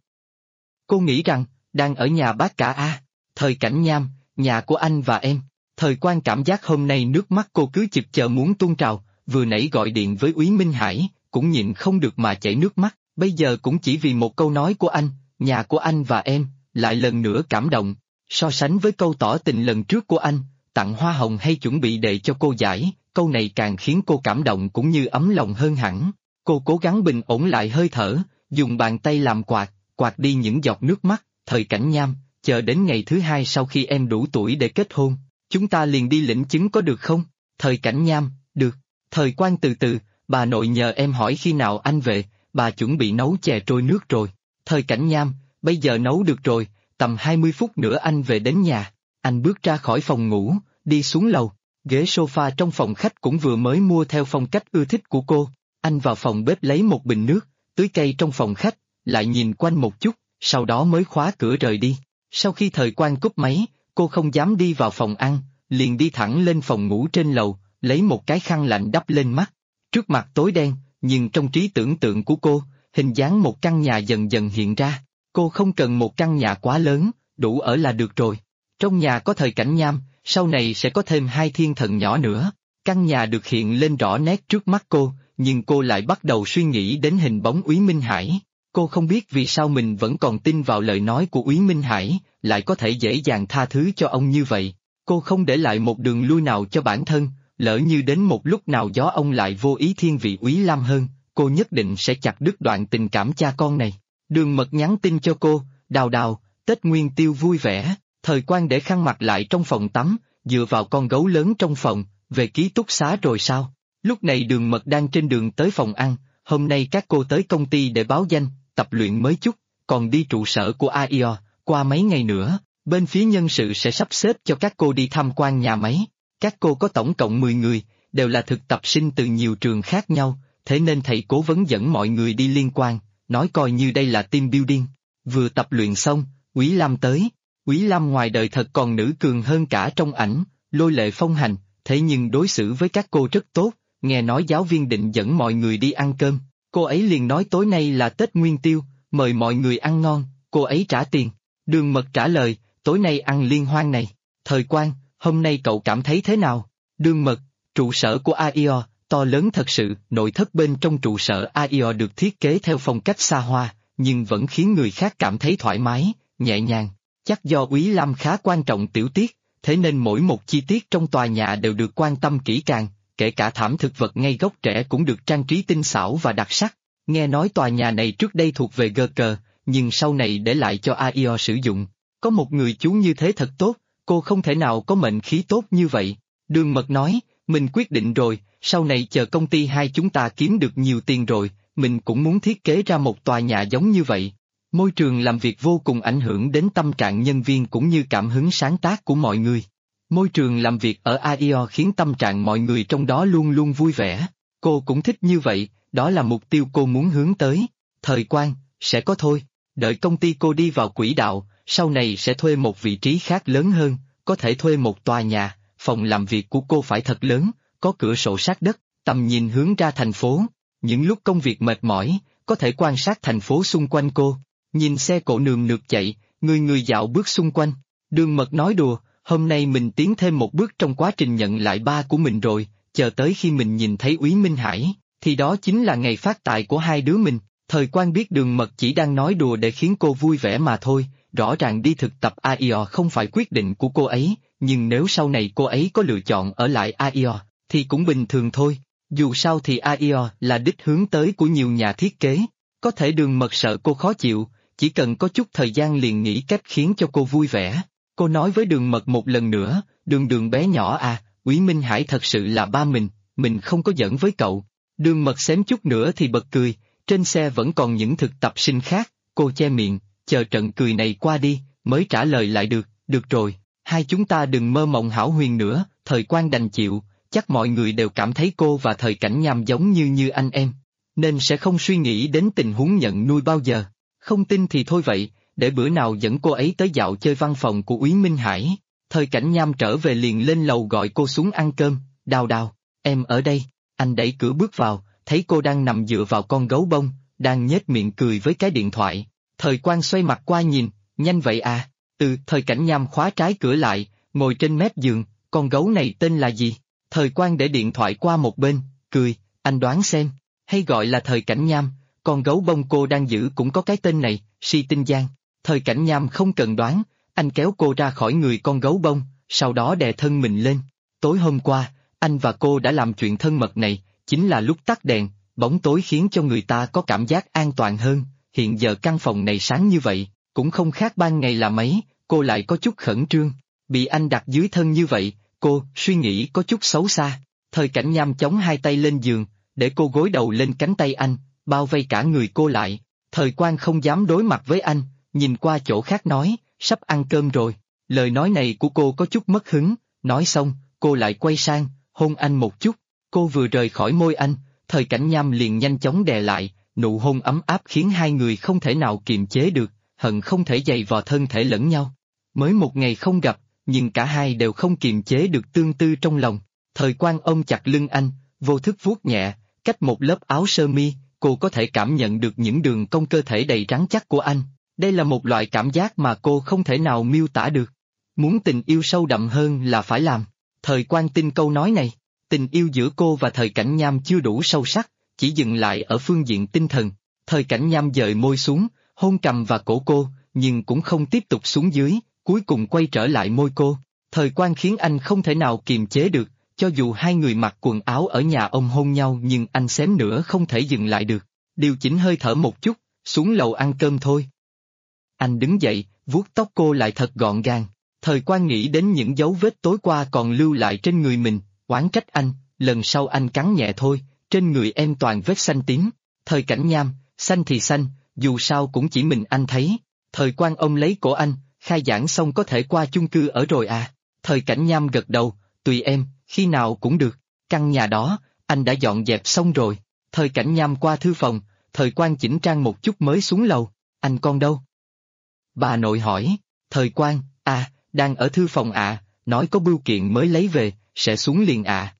S2: Cô nghĩ rằng, đang ở nhà bác cả a. Thời Cảnh Nham, nhà của anh và em. Thời Quang cảm giác hôm nay nước mắt cô cứ chực chờ muốn tuôn trào, vừa nãy gọi điện với Úy Minh Hải, cũng nhịn không được mà chảy nước mắt, bây giờ cũng chỉ vì một câu nói của anh, nhà của anh và em, lại lần nữa cảm động. So sánh với câu tỏ tình lần trước của anh, tặng hoa hồng hay chuẩn bị đệ cho cô giải, câu này càng khiến cô cảm động cũng như ấm lòng hơn hẳn. Cô cố gắng bình ổn lại hơi thở, dùng bàn tay làm quạt, quạt đi những giọt nước mắt. Thời Cảnh Nham, chờ đến ngày thứ hai sau khi em đủ tuổi để kết hôn, chúng ta liền đi lĩnh chứng có được không? Thời Cảnh Nham, được. Thời Quang từ từ, bà nội nhờ em hỏi khi nào anh về, bà chuẩn bị nấu chè trôi nước rồi. Thời Cảnh Nham, bây giờ nấu được rồi, tầm 20 phút nữa anh về đến nhà. Anh bước ra khỏi phòng ngủ, đi xuống lầu, ghế sofa trong phòng khách cũng vừa mới mua theo phong cách ưa thích của cô. Anh vào phòng bếp lấy một bình nước, tưới cây trong phòng khách, lại nhìn quanh một chút, sau đó mới khóa cửa rời đi. Sau khi Thời Quang cúp máy, cô không dám đi vào phòng ăn, liền đi thẳng lên phòng ngủ trên lầu, lấy một cái khăn lạnh đắp lên mắt. Trước mặt tối đen, nhưng trong trí tưởng tượng của cô, hình dáng một căn nhà dần dần hiện ra. Cô không cần một căn nhà quá lớn, đủ ở là được rồi. Trong nhà có Thời Cảnh Nham, sau này sẽ có thêm hai thiên thần nhỏ nữa. Căn nhà được hiện lên rõ nét trước mắt cô, nhưng cô lại bắt đầu suy nghĩ đến hình bóng Úy Minh Hải. Cô không biết vì sao mình vẫn còn tin vào lời nói của Úy Minh Hải, lại có thể dễ dàng tha thứ cho ông như vậy. Cô không để lại một đường lui nào cho bản thân, lỡ như đến một lúc nào gió ông lại vô ý thiên vị Úy Lam hơn, cô nhất định sẽ chặt đứt đoạn tình cảm cha con này. Đường Mật nhắn tin cho cô, Đào Đào, Tết Nguyên Tiêu vui vẻ. Thời Quang để khăn mặt lại trong phòng tắm, dựa vào con gấu lớn trong phòng, về ký túc xá rồi sao? Lúc này Đường Mật đang trên đường tới phòng ăn, hôm nay các cô tới công ty để báo danh, tập luyện mới chút, còn đi trụ sở của AIO, qua mấy ngày nữa, bên phía nhân sự sẽ sắp xếp cho các cô đi tham quan nhà máy. Các cô có tổng cộng 10 người, đều là thực tập sinh từ nhiều trường khác nhau, thế nên thầy cố vấn dẫn mọi người đi liên quan, nói coi như đây là team building. Vừa tập luyện xong, Úy Lam tới. Úy Lam ngoài đời thật còn nữ cường hơn cả trong ảnh, lôi lệ phong hành, thế nhưng đối xử với các cô rất tốt, nghe nói giáo viên định dẫn mọi người đi ăn cơm, cô ấy liền nói tối nay là Tết Nguyên Tiêu, mời mọi người ăn ngon, cô ấy trả tiền. Đường Mật trả lời, tối nay ăn liên hoan này. Thời Quang, hôm nay cậu cảm thấy thế nào? Đường Mật, trụ sở của AIO, to lớn thật sự, nội thất bên trong trụ sở AIO được thiết kế theo phong cách xa hoa, nhưng vẫn khiến người khác cảm thấy thoải mái, nhẹ nhàng. Chắc do Úy Lam khá quan trọng tiểu tiết, thế nên mỗi một chi tiết trong tòa nhà đều được quan tâm kỹ càng, kể cả thảm thực vật ngay gốc rễ cũng được trang trí tinh xảo và đặc sắc. Nghe nói tòa nhà này trước đây thuộc về GK, nhưng sau này để lại cho AIO sử dụng. Có một người chú như thế thật tốt, cô không thể nào có mệnh khí tốt như vậy. Đường Mật nói, mình quyết định rồi, sau này chờ công ty hai chúng ta kiếm được nhiều tiền rồi, mình cũng muốn thiết kế ra một tòa nhà giống như vậy. Môi trường làm việc vô cùng ảnh hưởng đến tâm trạng nhân viên cũng như cảm hứng sáng tác của mọi người. Môi trường làm việc ở AIO khiến tâm trạng mọi người trong đó luôn luôn vui vẻ. Cô cũng thích như vậy, đó là mục tiêu cô muốn hướng tới. Thời Quang, sẽ có thôi, đợi công ty cô đi vào quỹ đạo, sau này sẽ thuê một vị trí khác lớn hơn, có thể thuê một tòa nhà, phòng làm việc của cô phải thật lớn, có cửa sổ sát đất, tầm nhìn hướng ra thành phố. Những lúc công việc mệt mỏi, có thể quan sát thành phố xung quanh cô. Nhìn xe cộ nườm nượp chạy, người người dạo bước xung quanh. Đường Mật nói đùa, hôm nay mình tiến thêm một bước trong quá trình nhận lại ba của mình rồi, chờ tới khi mình nhìn thấy Úy Minh Hải, thì đó chính là ngày phát tài của hai đứa mình. Thời Quan biết Đường Mật chỉ đang nói đùa để khiến cô vui vẻ mà thôi, rõ ràng đi thực tập AIO không phải quyết định của cô ấy, nhưng nếu sau này cô ấy có lựa chọn ở lại AIO, thì cũng bình thường thôi. Dù sao thì AIO là đích hướng tới của nhiều nhà thiết kế, có thể Đường Mật sợ cô khó chịu, chỉ cần có chút thời gian liền nghĩ cách khiến cho cô vui vẻ. Cô nói với Đường Mật một lần nữa, Đường Đường bé nhỏ à, Úy Minh Hải thật sự là ba mình không có giỡn với cậu. Đường Mật xém chút nữa thì bật cười, trên xe vẫn còn những thực tập sinh khác, cô che miệng, chờ trận cười này qua đi, mới trả lời lại được rồi, hai chúng ta đừng mơ mộng hão huyền nữa. Thời Quan đành chịu, chắc mọi người đều cảm thấy cô và Thời Cảnh Nham giống như anh em, nên sẽ không suy nghĩ đến tình huống nhận nuôi bao giờ. Không tin thì thôi vậy, để bữa nào dẫn cô ấy tới dạo chơi văn phòng của Úy Minh Hải. Thời Cảnh Nham trở về liền lên lầu gọi cô xuống ăn cơm. Đào Đào, em ở đây. Anh đẩy cửa bước vào, thấy cô đang nằm dựa vào con gấu bông, đang nhếch miệng cười với cái điện thoại. Thời Quan xoay mặt qua nhìn, nhanh vậy à? Thời Cảnh Nham khóa trái cửa lại, ngồi trên mép giường. Con gấu này tên là gì? Thời Quan để điện thoại qua một bên, cười, anh đoán xem. Hay gọi là Thời Cảnh Nham, con gấu bông cô đang giữ cũng có cái tên này, Si Tinh Giang. Thời Cảnh Nham không cần đoán, anh kéo cô ra khỏi người con gấu bông, sau đó đè thân mình lên. Tối hôm qua, anh và cô đã làm chuyện thân mật này, chính là lúc tắt đèn, bóng tối khiến cho người ta có cảm giác an toàn hơn. Hiện giờ căn phòng này sáng như vậy, cũng không khác ban ngày là mấy, cô lại có chút khẩn trương. Bị anh đặt dưới thân như vậy, cô suy nghĩ có chút xấu xa. Thời Cảnh Nham chống hai tay lên giường, để cô gối đầu lên cánh tay anh, bao vây cả người cô lại. Thời Quan không dám đối mặt với anh, nhìn qua chỗ khác nói, sắp ăn cơm rồi. Lời nói này của cô có chút mất hứng, nói xong, cô lại quay sang, hôn anh một chút. Cô vừa rời khỏi môi anh, Thời Cảnh Nham liền nhanh chóng đè lại, nụ hôn ấm áp khiến hai người không thể nào kiềm chế được, hận không thể giày vò thân thể lẫn nhau. Mới một ngày không gặp, nhưng cả hai đều không kiềm chế được tương tư trong lòng. Thời Quan ôm chặt lưng anh, vô thức vuốt nhẹ, cách một lớp áo sơ mi, cô có thể cảm nhận được những đường cong cơ thể đầy rắn chắc của anh. Đây là một loại cảm giác mà cô không thể nào miêu tả được. Muốn tình yêu sâu đậm hơn là phải làm. Thời Quan tin câu nói này, tình yêu giữa cô và Thời Cảnh Nham chưa đủ sâu sắc, chỉ dừng lại ở phương diện tinh thần. Thời Cảnh Nham dời môi xuống, hôn trầm và cổ cô, nhưng cũng không tiếp tục xuống dưới, cuối cùng quay trở lại môi cô. Thời Quan khiến anh không thể nào kiềm chế được, cho dù hai người mặc quần áo ở nhà ông hôn nhau nhưng anh xém nữa không thể dừng lại được. Điều chỉnh hơi thở một chút, xuống lầu ăn cơm thôi. Anh đứng dậy, vuốt tóc cô lại thật gọn gàng. Thời Quan nghĩ đến những dấu vết tối qua còn lưu lại trên người mình, oán trách anh, lần sau anh cắn nhẹ thôi, trên người em toàn vết xanh tím. Thời Cảnh Nham, xanh thì xanh, dù sao cũng chỉ mình anh thấy. Thời Quan ôm lấy cổ anh, khai giảng xong có thể qua chung cư ở rồi à? Thời Cảnh Nham gật đầu, tùy em, khi nào cũng được. Căn nhà đó, anh đã dọn dẹp xong rồi. Thời Cảnh Nham qua thư phòng, Thời Quan chỉnh trang một chút mới xuống lầu. Anh con đâu? Bà nội hỏi. Thời Quan, đang ở thư phòng ạ, nói có bưu kiện mới lấy về, sẽ xuống liền ạ.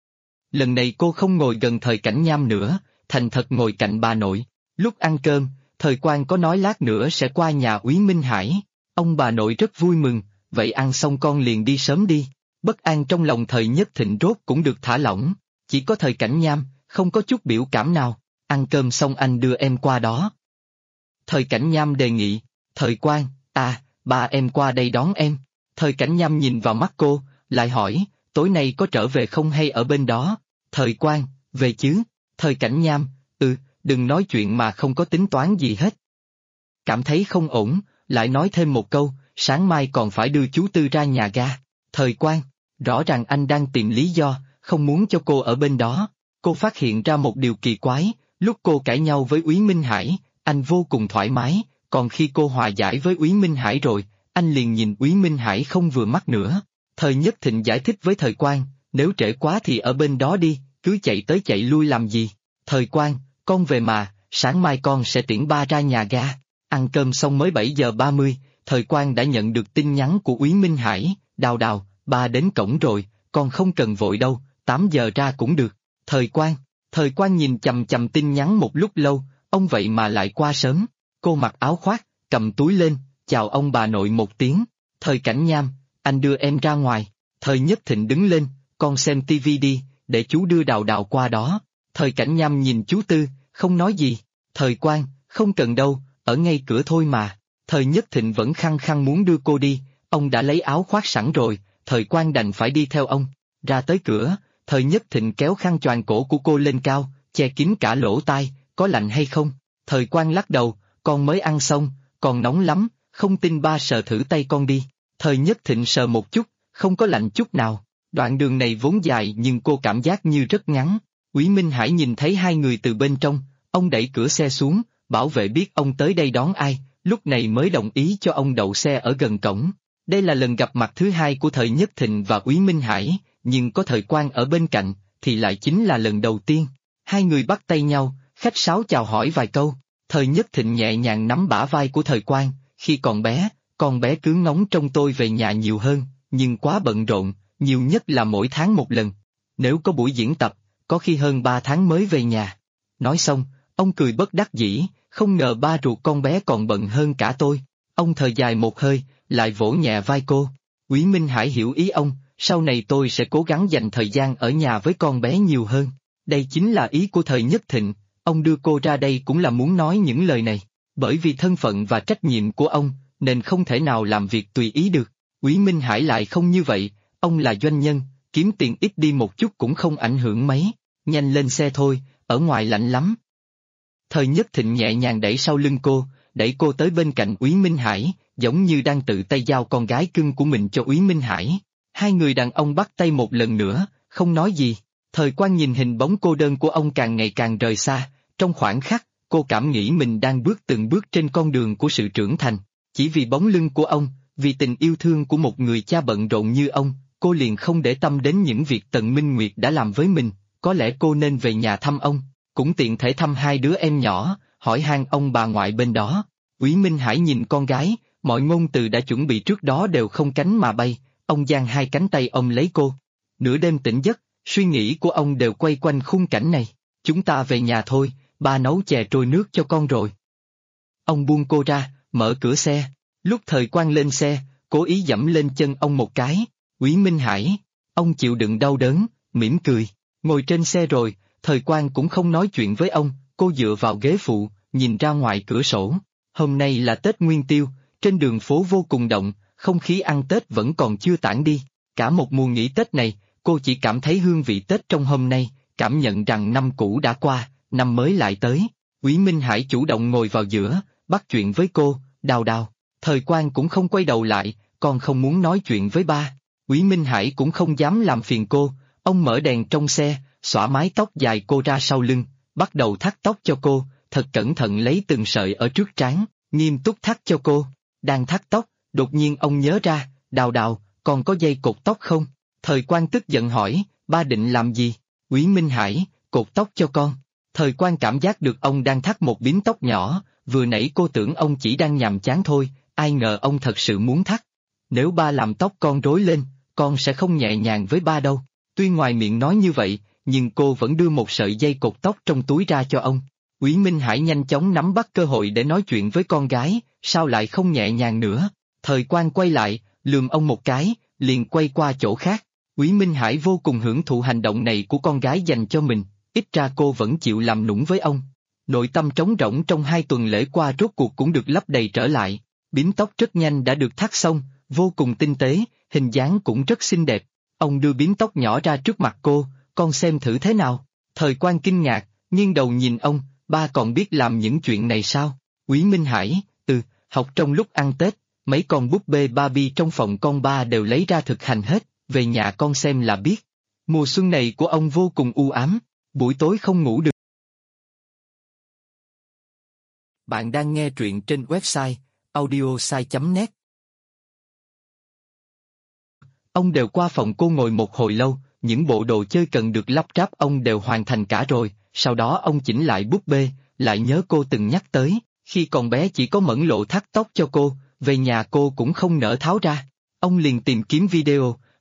S2: Lần này cô không ngồi gần Thời Cảnh Nham nữa, thành thật ngồi cạnh bà nội. Lúc ăn cơm, Thời Quan có nói lát nữa sẽ qua nhà Úy Minh Hải. Ông bà nội rất vui mừng, vậy ăn xong con liền đi sớm đi. Bất an trong lòng Thời Nhất Thịnh rốt cũng được thả lỏng, chỉ có Thời Cảnh Nham, không có chút biểu cảm nào. Ăn cơm xong anh đưa em qua đó. Thời Cảnh Nham đề nghị. Thời Quan, ba em qua đây đón em. Thời Cảnh Nham nhìn vào mắt cô, lại hỏi, tối nay có trở về không hay ở bên đó? Thời Quan, về chứ. Thời Cảnh Nham, đừng nói chuyện mà không có tính toán gì hết. Cảm thấy không ổn, lại nói thêm một câu, sáng mai còn phải đưa chú Tư ra nhà ga. Thời Quan, rõ ràng anh đang tìm lý do, không muốn cho cô ở bên đó. Cô phát hiện ra một điều kỳ quái, lúc cô cãi nhau với Úy Minh Hải, anh vô cùng thoải mái, còn khi cô hòa giải với Úy Minh Hải rồi, anh liền nhìn Úy Minh Hải không vừa mắt nữa. Thời Nhất Thịnh giải thích với Thời Quan, nếu trễ quá thì ở bên đó đi, cứ chạy tới chạy lui làm gì. Thời Quan, con về mà, sáng mai con sẽ tiễn ba ra nhà ga. Ăn cơm xong mới 7:30, Thời Quan đã nhận được tin nhắn của Úy Minh Hải, Đào Đào, ba đến cổng rồi, con không cần vội đâu, 8 giờ ra cũng được. Thời Quang nhìn chằm chằm tin nhắn một lúc lâu, ông vậy mà lại qua sớm. Cô mặc áo khoác, cầm túi lên, chào ông bà nội một tiếng. Thời Cảnh Nham, anh đưa em ra ngoài. Thời Nhất Thịnh đứng lên, con xem tivi đi, để chú đưa Đào Đào qua đó. Thời Cảnh Nham nhìn chú Tư, không nói gì. Thời Quang, không cần đâu, ở ngay cửa thôi mà. Thời Nhất Thịnh vẫn khăng khăng muốn đưa cô đi, ông đã lấy áo khoác sẵn rồi, Thời Quang đành phải đi theo ông. Ra tới cửa, Thời Nhất Thịnh kéo khăn choàng cổ của cô lên cao, che kín cả lỗ tai, có lạnh hay không? Thời Quang lắc đầu, con mới ăn xong, còn nóng lắm, không tin ba sờ thử tay con đi. Thời Nhất Thịnh sờ một chút, không có lạnh chút nào. Đoạn đường này vốn dài nhưng cô cảm giác như rất ngắn. Úy Minh Hải nhìn thấy hai người từ bên trong, ông đẩy cửa xe xuống, bảo vệ biết ông tới đây đón ai, lúc này mới đồng ý cho ông đậu xe ở gần cổng. Đây là lần gặp mặt thứ hai của Thời Nhất Thịnh và Úy Minh Hải, nhưng có Thời Quang ở bên cạnh, thì lại chính là lần đầu tiên. Hai người bắt tay nhau, khách sáo chào hỏi vài câu. Thời Nhất Thịnh nhẹ nhàng nắm bả vai của Thời Quang, khi còn bé, con bé cứ ngóng trông tôi về nhà nhiều hơn, nhưng quá bận rộn, nhiều nhất là mỗi tháng một lần. Nếu có buổi diễn tập, có khi hơn 3 tháng mới về nhà. Nói xong, ông cười bất đắc dĩ, không ngờ ba ruột con bé còn bận hơn cả tôi. Ông thở dài một hơi, lại vỗ nhẹ vai cô. Úy Minh Hải hiểu ý ông, sau này tôi sẽ cố gắng dành thời gian ở nhà với con bé nhiều hơn. Đây chính là ý của Thời Nhất Thịnh, ông đưa cô ra đây cũng là muốn nói những lời này. Bởi vì thân phận và trách nhiệm của ông, nên không thể nào làm việc tùy ý được. Úy Minh Hải lại không như vậy, ông là doanh nhân, kiếm tiền ít đi một chút cũng không ảnh hưởng mấy. Nhanh lên xe thôi, ở ngoài lạnh lắm. Thời Nhất Thịnh nhẹ nhàng đẩy sau lưng cô, đẩy cô tới bên cạnh Úy Minh Hải, giống như đang tự tay giao con gái cưng của mình cho Úy Minh Hải. Hai người đàn ông bắt tay một lần nữa, không nói gì. Thời Quang nhìn hình bóng cô đơn của ông càng ngày càng rời xa, trong khoảnh khắc, cô cảm nghĩ mình đang bước từng bước trên con đường của sự trưởng thành. Chỉ vì bóng lưng của ông, vì tình yêu thương của một người cha bận rộn như ông, cô liền không để tâm đến những việc Tần Minh Nguyệt đã làm với mình. Có lẽ cô nên về nhà thăm ông, cũng tiện thể thăm hai đứa em nhỏ, hỏi han ông bà ngoại bên đó. Úy Minh Hải nhìn con gái, mọi ngôn từ đã chuẩn bị trước đó đều không cánh mà bay, ông giang hai cánh tay ôm lấy cô. Nửa đêm tỉnh giấc, suy nghĩ của ông đều quay quanh khung cảnh này. Chúng ta về nhà thôi, ba nấu chè trôi nước cho con rồi. Ông buông cô ra, mở cửa xe. Lúc Thời Quang lên xe, cố ý dẫm lên chân ông một cái. Úy Minh Hải, ông chịu đựng đau đớn, mỉm cười. Ngồi trên xe rồi, Thời Quang cũng không nói chuyện với ông, cô dựa vào ghế phụ, nhìn ra ngoài cửa sổ. Hôm nay là Tết Nguyên Tiêu, trên đường phố vô cùng động, không khí ăn Tết vẫn còn chưa tản đi. Cả một mùa nghỉ Tết này, cô chỉ cảm thấy hương vị Tết trong hôm nay, cảm nhận rằng năm cũ đã qua, năm mới lại tới. Úy Minh Hải chủ động ngồi vào giữa, bắt chuyện với cô, Đào Đào. Thời Quang cũng không quay đầu lại, con không muốn nói chuyện với ba. Úy Minh Hải cũng không dám làm phiền cô, ông mở đèn trong xe, xõa mái tóc dài cô ra sau lưng, bắt đầu thắt tóc cho cô, thật cẩn thận lấy từng sợi ở trước trán, nghiêm túc thắt cho cô. Đang thắt tóc, đột nhiên ông nhớ ra, Đào Đào, còn có dây cột tóc không? Thời Quang tức giận hỏi, ba định làm gì? Úy Minh Hải, cột tóc cho con. Thời Quang cảm giác được ông đang thắt một bím tóc nhỏ, vừa nãy cô tưởng ông chỉ đang nhàm chán thôi, ai ngờ ông thật sự muốn thắt. Nếu ba làm tóc con rối lên, con sẽ không nhẹ nhàng với ba đâu. Tuy ngoài miệng nói như vậy, nhưng cô vẫn đưa một sợi dây cột tóc trong túi ra cho ông. Úy Minh Hải nhanh chóng nắm bắt cơ hội để nói chuyện với con gái, sao lại không nhẹ nhàng nữa? Thời Quang quay lại, lườm ông một cái, liền quay qua chỗ khác. Úy Minh Hải vô cùng hưởng thụ hành động này của con gái dành cho mình, ít ra cô vẫn chịu làm nũng với ông. Nội tâm trống rỗng trong 2 tuần lễ qua rốt cuộc cũng được lấp đầy trở lại. Bím tóc rất nhanh đã được thắt xong, vô cùng tinh tế, hình dáng cũng rất xinh đẹp. Ông đưa bím tóc nhỏ ra trước mặt cô, con xem thử thế nào. Thời Quang kinh ngạc, nghiêng đầu nhìn ông, ba còn biết làm những chuyện này sao? Úy Minh Hải, học trong lúc ăn Tết, mấy con búp bê Barbie trong phòng con ba đều lấy ra thực hành hết, về nhà con xem là biết. Mùa xuân này của ông vô cùng u ám, buổi tối không ngủ được.
S1: Bạn đang nghe truyện trên website audiosai.net.
S2: Ông đều qua phòng cô ngồi một hồi lâu, những bộ đồ chơi cần được lắp ráp ông đều hoàn thành cả rồi, sau đó ông chỉnh lại búp bê, lại nhớ cô từng nhắc tới, khi còn bé chỉ có Mẫn Lộ thắt tóc cho cô, về nhà cô cũng không nỡ tháo ra. Ông liền tìm kiếm video,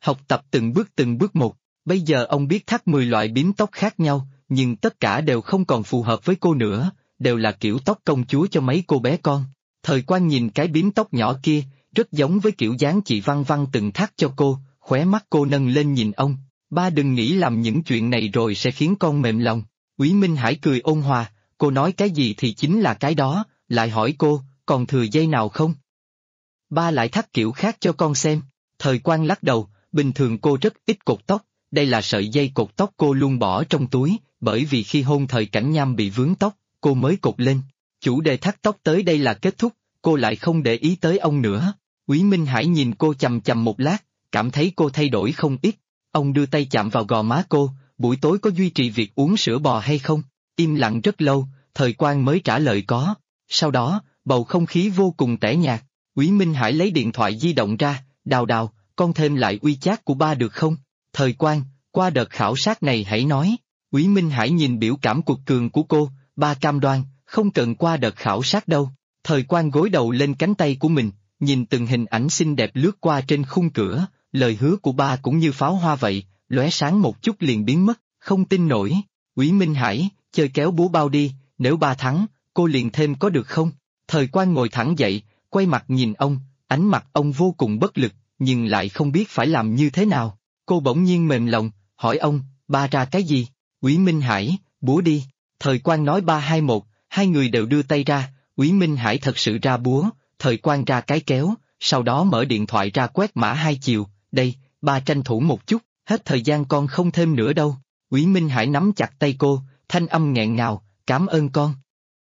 S2: học tập từng bước một. Bây giờ ông biết thắt 10 loại bím tóc khác nhau, nhưng tất cả đều không còn phù hợp với cô nữa, đều là kiểu tóc công chúa cho mấy cô bé con. Thời Quan nhìn cái bím tóc nhỏ kia, rất giống với kiểu dáng chị Văn Văn từng thắt cho cô, khóe mắt cô nâng lên nhìn ông. Ba đừng nghĩ làm những chuyện này rồi sẽ khiến con mềm lòng. Úy Minh Hải cười ôn hòa, cô nói cái gì thì chính là cái đó, lại hỏi cô, còn thừa dây nào không? Ba lại thắt kiểu khác cho con xem. Thời Quan lắc đầu, bình thường cô rất ít cột tóc, đây là sợi dây cột tóc cô luôn bỏ trong túi, bởi vì khi hôn Thời Cảnh Nham bị vướng tóc, cô mới cột lên. Chủ đề thắt tóc tới đây là kết thúc, cô lại không để ý tới ông nữa. Úy Minh Hải nhìn cô chằm chằm một lát, cảm thấy cô thay đổi không ít. Ông đưa tay chạm vào gò má cô, buổi tối có duy trì việc uống sữa bò hay không? Im lặng rất lâu, Thời Quan mới trả lời có. Sau đó, bầu không khí vô cùng tẻ nhạt. Úy Minh Hải lấy điện thoại di động ra, Đào Đào, con thêm lại WeChat của ba được không? Thời Quan, qua đợt khảo sát này hãy nói. Úy Minh Hải nhìn biểu cảm cuột cường của cô, ba cam đoan, không cần qua đợt khảo sát đâu. Thời Quan gối đầu lên cánh tay của mình, nhìn từng hình ảnh xinh đẹp lướt qua trên khung cửa, lời hứa của ba cũng như pháo hoa vậy, lóe sáng một chút liền biến mất, không tin nổi. Úy Minh Hải, chơi kéo búa bao đi, nếu ba thắng, cô liền thêm có được không? Thời Quan ngồi thẳng dậy, quay mặt nhìn ông, ánh mặt ông vô cùng bất lực, nhưng lại không biết phải làm như thế nào. Cô bỗng nhiên mềm lòng, hỏi ông, ba ra cái gì? Úy Minh Hải, búa đi. Thời Quan nói 3-2-1, hai người đều đưa tay ra, Úy Minh Hải thật sự ra búa, Thời Quan ra cái kéo, sau đó mở điện thoại ra quét mã hai chiều, đây, ba tranh thủ một chút, hết thời gian con không thêm nữa đâu. Úy Minh Hải nắm chặt tay cô, thanh âm nghẹn ngào, cảm ơn con.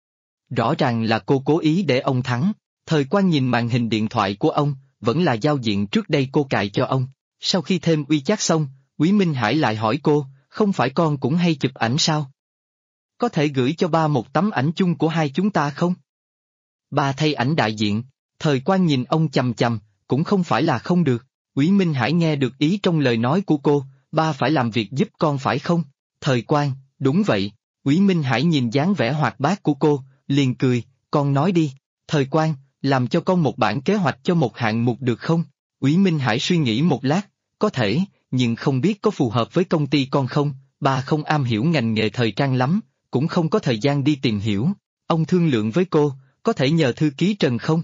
S2: Rõ ràng là cô cố ý để ông thắng. Thời Quan nhìn màn hình điện thoại của ông, vẫn là giao diện trước đây cô cài cho ông. Sau khi thêm WeChat xong, Úy Minh Hải lại hỏi cô, không phải con cũng hay chụp ảnh sao? Có thể gửi cho ba một tấm ảnh chung của hai chúng ta không? Ba thay ảnh đại diện. Thời Quan nhìn ông chằm chằm, cũng không phải là không được. Úy Minh Hải nghe được ý trong lời nói của cô, ba phải làm việc giúp con phải không? Thời Quan, đúng vậy. Úy Minh Hải nhìn dáng vẻ hoạt bát của cô, liền cười, con nói đi. Thời Quan, làm cho con một bản kế hoạch cho một hạng mục được không? Úy Minh Hải suy nghĩ một lát, có thể, nhưng không biết có phù hợp với công ty con không, ba không am hiểu ngành nghề thời trang lắm, cũng không có thời gian đi tìm hiểu. Ông thương lượng với cô, có thể nhờ thư ký Trần không?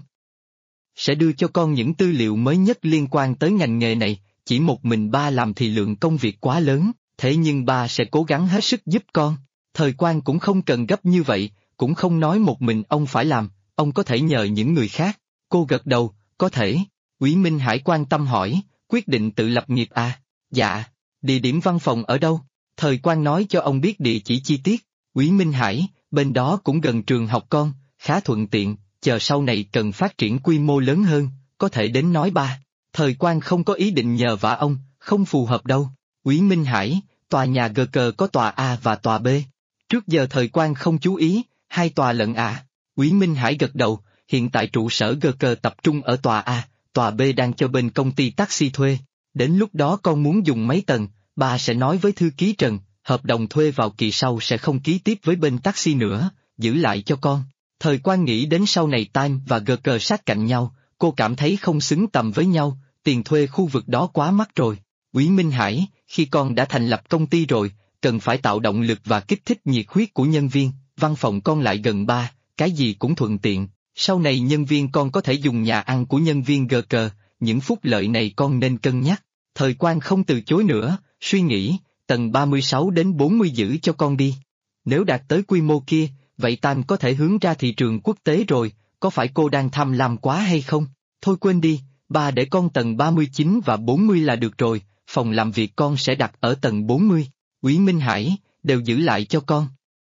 S2: Sẽ đưa cho con những tư liệu mới nhất liên quan tới ngành nghề này, chỉ một mình ba làm thì lượng công việc quá lớn, thế nhưng ba sẽ cố gắng hết sức giúp con. Thời Quan cũng không cần gấp như vậy, cũng không nói một mình ông phải làm, ông có thể nhờ những người khác. Cô gật đầu, có thể. Úy Minh Hải quan tâm hỏi, quyết định tự lập nghiệp à? Dạ. Địa điểm văn phòng ở đâu? Thời Quan nói cho ông biết địa chỉ chi tiết. Úy Minh Hải, bên đó cũng gần trường học con, khá thuận tiện, chờ sau này cần phát triển quy mô lớn hơn, có thể đến nói ba. Thời Quan không có ý định nhờ vả ông, không phù hợp đâu. Úy Minh Hải, tòa nhà GK có tòa A và tòa B. Trước giờ Thời Quan không chú ý, hai tòa lận à? Úy Minh Hải gật đầu, hiện tại trụ sở GK tập trung ở tòa A, tòa B đang cho bên công ty taxi thuê. Đến lúc đó con muốn dùng mấy tầng, ba sẽ nói với thư ký Trần, hợp đồng thuê vào kỳ sau sẽ không ký tiếp với bên taxi nữa, giữ lại cho con. Thời Quan nghĩ đến sau này Time và GK sát cạnh nhau, cô cảm thấy không xứng tầm với nhau, tiền thuê khu vực đó quá mắc rồi. Úy Minh Hải, khi con đã thành lập công ty rồi, cần phải tạo động lực và kích thích nhiệt huyết của nhân viên, văn phòng con lại gần ba, cái gì cũng thuận tiện. Sau này nhân viên con có thể dùng nhà ăn của nhân viên GK, những phúc lợi này con nên cân nhắc. Thời Quan không từ chối nữa, suy nghĩ, tầng 36 đến 40 giữ cho con đi. Nếu đạt tới quy mô kia, vậy Tam có thể hướng ra thị trường quốc tế rồi, có phải cô đang tham lam quá hay không? Thôi quên đi, ba để con tầng 39 và 40 là được rồi, phòng làm việc con sẽ đặt ở tầng 40. Úy Minh Hải, đều giữ lại cho con.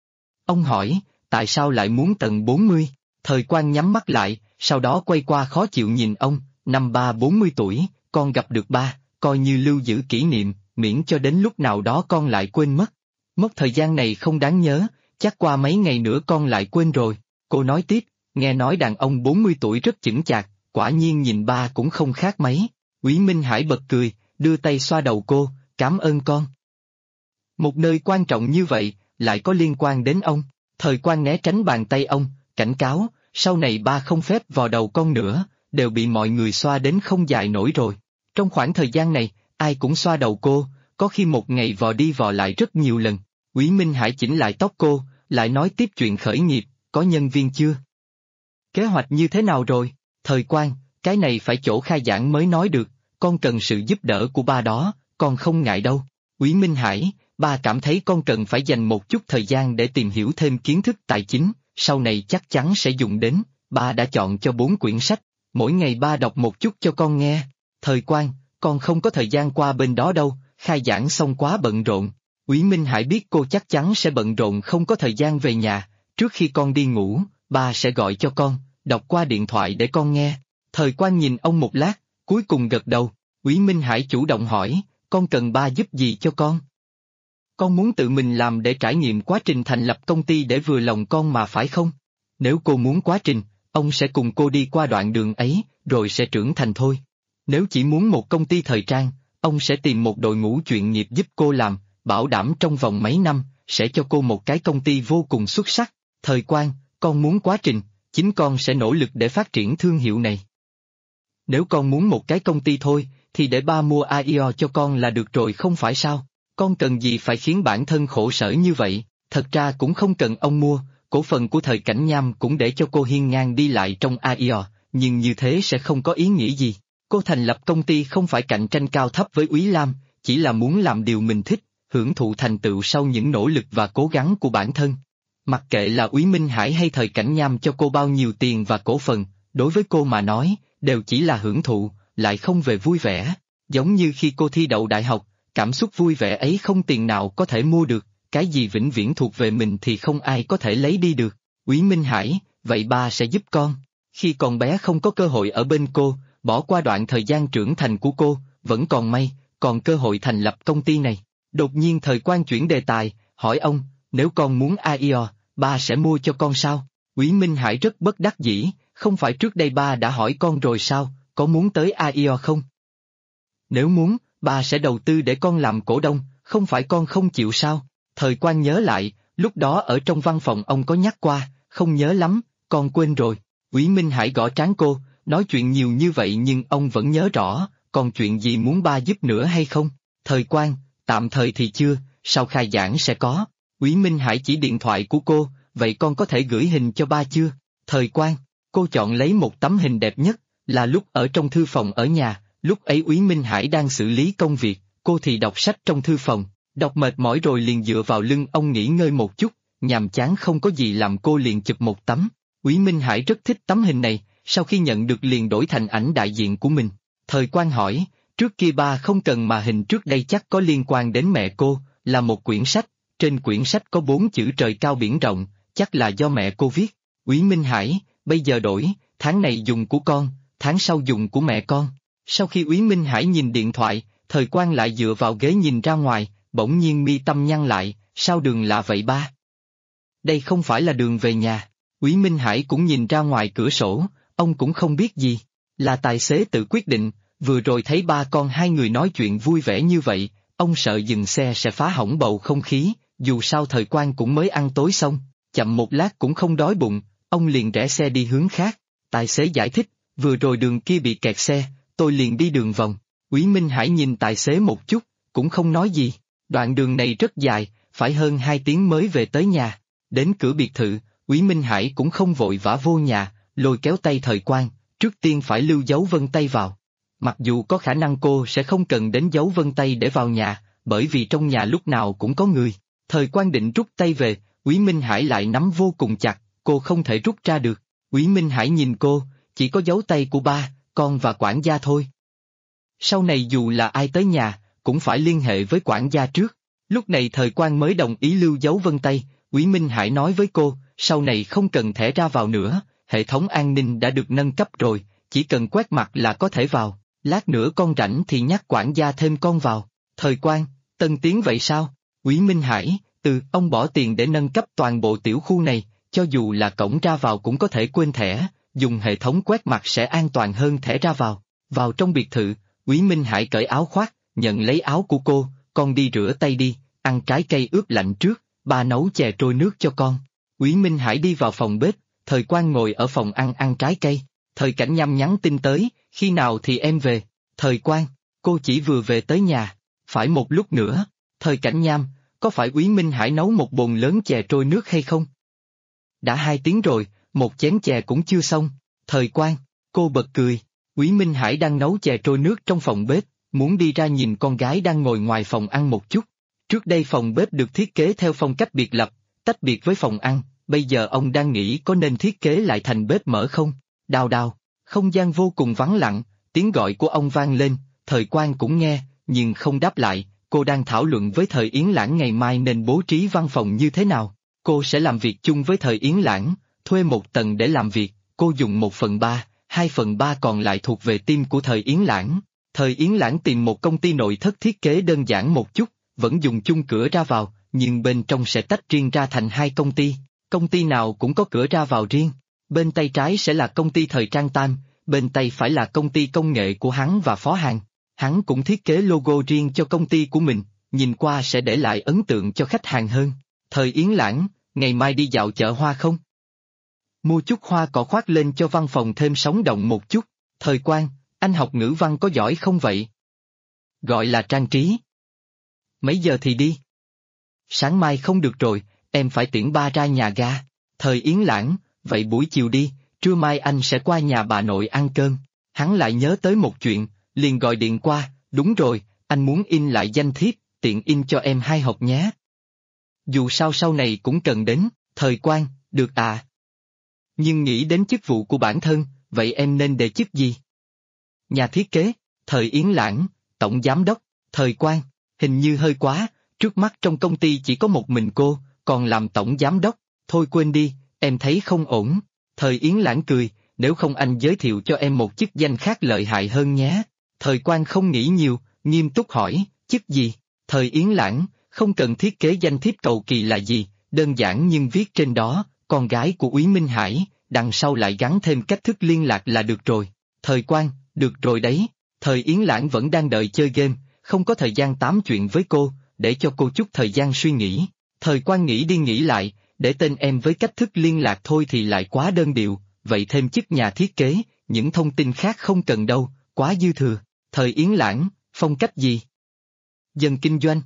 S2: Ông hỏi, tại sao lại muốn tầng 40? Thời Quan nhắm mắt lại, sau đó quay qua khó chịu nhìn ông, năm ba 40 tuổi, con gặp được ba, coi như lưu giữ kỷ niệm, miễn cho đến lúc nào đó con lại quên mất. Mất thời gian này không đáng nhớ, chắc qua mấy ngày nữa con lại quên rồi. Cô nói tiếp, nghe nói đàn ông 40 tuổi rất chững chạc, quả nhiên nhìn ba cũng không khác mấy. Úy Minh Hải bật cười, đưa tay xoa đầu cô, cảm ơn con. Một nơi quan trọng như vậy, lại có liên quan đến ông. Thời Quan né tránh bàn tay ông, cảnh cáo, sau này ba không phép vào đầu con nữa, đều bị mọi người xoa đến không dài nổi rồi. Trong khoảng thời gian này, ai cũng xoa đầu cô, có khi một ngày vò đi vò lại rất nhiều lần. Úy Minh Hải chỉnh lại tóc cô, lại nói tiếp chuyện khởi nghiệp, có nhân viên chưa? Kế hoạch như thế nào rồi? Thời Quang, cái này phải chỗ khai giảng mới nói được, con cần sự giúp đỡ của ba đó, con không ngại đâu. Úy Minh Hải, ba cảm thấy con cần phải dành một chút thời gian để tìm hiểu thêm kiến thức tài chính, sau này chắc chắn sẽ dùng đến, ba đã chọn cho 4 quyển sách, mỗi ngày ba đọc một chút cho con nghe. Thời Quang, con không có thời gian qua bên đó đâu, khai giảng xong quá bận rộn. Úy Minh Hải biết cô chắc chắn sẽ bận rộn không có thời gian về nhà, trước khi con đi ngủ, ba sẽ gọi cho con, đọc qua điện thoại để con nghe. Thời Quang nhìn ông một lát, cuối cùng gật đầu. Úy Minh Hải chủ động hỏi, con cần ba giúp gì cho con? Con muốn tự mình làm để trải nghiệm quá trình thành lập công ty để vừa lòng con mà phải không? Nếu cô muốn quá trình, ông sẽ cùng cô đi qua đoạn đường ấy, rồi sẽ trưởng thành thôi. Nếu chỉ muốn một công ty thời trang, ông sẽ tìm một đội ngũ chuyên nghiệp giúp cô làm, bảo đảm trong vòng mấy năm, sẽ cho cô một cái công ty vô cùng xuất sắc. Thời Quang, con muốn quá trình, chính con sẽ nỗ lực để phát triển thương hiệu này. Nếu con muốn một cái công ty thôi, thì để ba mua AIO cho con là được rồi không phải sao? Con cần gì phải khiến bản thân khổ sở như vậy? Thật ra cũng không cần ông mua, cổ phần của Thời Cảnh Nham cũng để cho cô hiên ngang đi lại trong AIO, nhưng như thế sẽ không có ý nghĩa gì. Cô thành lập công ty không phải cạnh tranh cao thấp với Úy Lam, chỉ là muốn làm điều mình thích, hưởng thụ thành tựu sau những nỗ lực và cố gắng của bản thân. Mặc kệ là Úy Minh Hải hay Thời Cảnh Nham cho cô bao nhiêu tiền và cổ phần, đối với cô mà nói, đều chỉ là hưởng thụ, lại không về vui vẻ. Giống như khi cô thi đậu đại học, cảm xúc vui vẻ ấy không tiền nào có thể mua được, cái gì vĩnh viễn thuộc về mình thì không ai có thể lấy đi được. Úy Minh Hải, vậy ba sẽ giúp con. Khi còn bé không có cơ hội ở bên cô, bỏ qua đoạn thời gian trưởng thành của cô, vẫn còn may, còn cơ hội thành lập công ty này. Đột nhiên Thời Quang chuyển đề tài, hỏi ông, nếu con muốn AIO, ba sẽ mua cho con sao? Úy Minh Hải rất bất đắc dĩ, không phải trước đây ba đã hỏi con rồi sao, có muốn tới AIO không? Nếu muốn, ba sẽ đầu tư để con làm cổ đông, không phải con không chịu sao? Thời Quang nhớ lại, lúc đó ở trong văn phòng ông có nhắc qua, không nhớ lắm, con quên rồi. Úy Minh Hải gõ trán cô, nói chuyện nhiều như vậy nhưng ông vẫn nhớ rõ, còn chuyện gì muốn ba giúp nữa hay không? Thời Quang, tạm thời thì chưa, sau khai giảng sẽ có. Úy Minh Hải chỉ điện thoại của cô, vậy con có thể gửi hình cho ba chưa? Thời Quang, cô chọn lấy một tấm hình đẹp nhất, là lúc ở trong thư phòng ở nhà, lúc ấy Úy Minh Hải đang xử lý công việc, cô thì đọc sách trong thư phòng, đọc mệt mỏi rồi liền dựa vào lưng ông nghỉ ngơi một chút, nhàm chán không có gì làm cô liền chụp một tấm. Úy Minh Hải rất thích tấm hình này, sau khi nhận được liền đổi thành ảnh đại diện của mình. Thời Quang hỏi, trước kia ba không cần mà hình trước đây chắc có liên quan đến mẹ cô, là một quyển sách, trên quyển sách có 4 chữ trời cao biển rộng, chắc là do mẹ cô viết. Úy Minh Hải, bây giờ đổi, tháng này dùng của con, tháng sau dùng của mẹ con. Sau khi Úy Minh Hải nhìn điện thoại, Thời Quang lại dựa vào ghế nhìn ra ngoài, bỗng nhiên mi tâm nhăn lại, sao đường lạ vậy ba? Đây không phải là đường về nhà. Úy Minh Hải cũng nhìn ra ngoài cửa sổ, ông cũng không biết gì, là tài xế tự quyết định, vừa rồi thấy ba con hai người nói chuyện vui vẻ như vậy, ông sợ dừng xe sẽ phá hỏng bầu không khí, dù sao Thời Quang cũng mới ăn tối xong, chậm một lát cũng không đói bụng, ông liền rẽ xe đi hướng khác. Tài xế giải thích, vừa rồi đường kia bị kẹt xe, tôi liền đi đường vòng. Úy Minh Hải nhìn tài xế một chút, cũng không nói gì, đoạn đường này rất dài, phải hơn 2 tiếng mới về tới nhà. Đến cửa biệt thự, Úy Minh Hải cũng không vội vã vô nhà, lôi kéo tay Thời Quang, trước tiên phải lưu dấu vân tay vào. Mặc dù có khả năng cô sẽ không cần đến dấu vân tay để vào nhà, bởi vì trong nhà lúc nào cũng có người. Thời Quang định rút tay về, Úy Minh Hải lại nắm vô cùng chặt, cô không thể rút ra được. Úy Minh Hải nhìn cô, chỉ có dấu tay của ba, con và quản gia thôi. Sau này dù là ai tới nhà, cũng phải liên hệ với quản gia trước. Lúc này Thời Quang mới đồng ý lưu dấu vân tay. Úy Minh Hải nói với cô, sau này không cần thẻ ra vào nữa, hệ thống an ninh đã được nâng cấp rồi, chỉ cần quét mặt là có thể vào, lát nữa con rảnh thì nhắc quản gia thêm con vào. Thời Quang, tân tiến vậy sao? Úy Minh Hải, ông bỏ tiền để nâng cấp toàn bộ tiểu khu này, cho dù là cổng ra vào cũng có thể quên thẻ, dùng hệ thống quét mặt sẽ an toàn hơn thẻ ra vào. Vào trong biệt thự, Úy Minh Hải cởi áo khoác, nhận lấy áo của cô, con đi rửa tay đi, ăn trái cây ướp lạnh trước, ba nấu chè trôi nước cho con. Úy Minh Hải đi vào phòng bếp, Thời Quang ngồi ở phòng ăn trái cây. Thời Cảnh Nham nhắn tin tới, khi nào thì em về? Thời Quang, cô chỉ vừa về tới nhà, phải một lúc nữa, Thời Cảnh Nham, có phải Úy Minh Hải nấu một bồn lớn chè trôi nước hay không? Đã 2 tiếng rồi, một chén chè cũng chưa xong, Thời Quang, cô bật cười, Úy Minh Hải đang nấu chè trôi nước trong phòng bếp, muốn đi ra nhìn con gái đang ngồi ngoài phòng ăn một chút. Trước đây phòng bếp được thiết kế theo phong cách biệt lập, tách biệt với phòng ăn, bây giờ ông đang nghĩ có nên thiết kế lại thành bếp mở không? Đào đào, không gian vô cùng vắng lặng, tiếng gọi của ông vang lên, Thời Quang cũng nghe, nhưng không đáp lại, cô đang thảo luận với Thời Yến Lãng ngày mai nên bố trí văn phòng như thế nào. Cô sẽ làm việc chung với Thời Yến Lãng, thuê một tầng để làm việc, cô dùng 1/3, 2/3 còn lại thuộc về team của Thời Yến Lãng. Thời Yến Lãng tìm một công ty nội thất thiết kế đơn giản một chút, vẫn dùng chung cửa ra vào, nhưng bên trong sẽ tách riêng ra thành 2 công ty nào cũng có cửa ra vào riêng. Bên tay trái sẽ là công ty thời trang Tam, bên tay phải là công ty công nghệ của hắn và Phó Hàn. Hắn cũng thiết kế logo riêng cho công ty của mình, nhìn qua sẽ để lại ấn tượng cho khách hàng hơn. Thời Yến Lãng, ngày mai đi dạo chợ hoa không? Mua chút hoa cỏ khoác lên cho văn phòng thêm sống động một chút. Thời Quang, anh học ngữ văn có giỏi không vậy? Gọi là trang trí. Mấy giờ thì đi? Sáng mai không được rồi, em phải tiễn ba ra nhà ga. Thời Yến Lãng, vậy buổi chiều đi, trưa mai anh sẽ qua nhà bà nội ăn cơm. Hắn lại nhớ tới một chuyện, liền gọi điện qua, đúng rồi, anh muốn in lại danh thiếp, tiện in cho em 2 hộp nhé. Dù sao sau này cũng cần đến. Thời Quang, được à. Nhưng nghĩ đến chức vụ của bản thân, vậy em nên đề chức gì? Nhà thiết kế. Thời Yến Lãng, tổng giám đốc. Thời Quang, hình như hơi quá, trước mắt trong công ty chỉ có một mình cô, còn làm tổng giám đốc, thôi quên đi, em thấy không ổn. Thời Yến Lãng cười, nếu không anh giới thiệu cho em một chức danh khác lợi hại hơn nhé. Thời Quang không nghĩ nhiều, nghiêm túc hỏi, chức gì? Thời Yến Lãng, không cần thiết kế danh thiếp cầu kỳ là gì, đơn giản nhưng viết trên đó, con gái của Úy Minh Hải, đằng sau lại gắn thêm cách thức liên lạc là được rồi. Thời Quang, được rồi đấy. Thời Yến Lãng vẫn đang đợi chơi game, không có thời gian tám chuyện với cô, để cho cô chút thời gian suy nghĩ. Thời Quang nghĩ đi nghĩ lại, để tên em với cách thức liên lạc thôi thì lại quá đơn điệu, vậy thêm chức nhà thiết kế, những thông tin khác không cần đâu, quá dư thừa. Thời Yến Lãng, phong cách gì? Dân kinh doanh?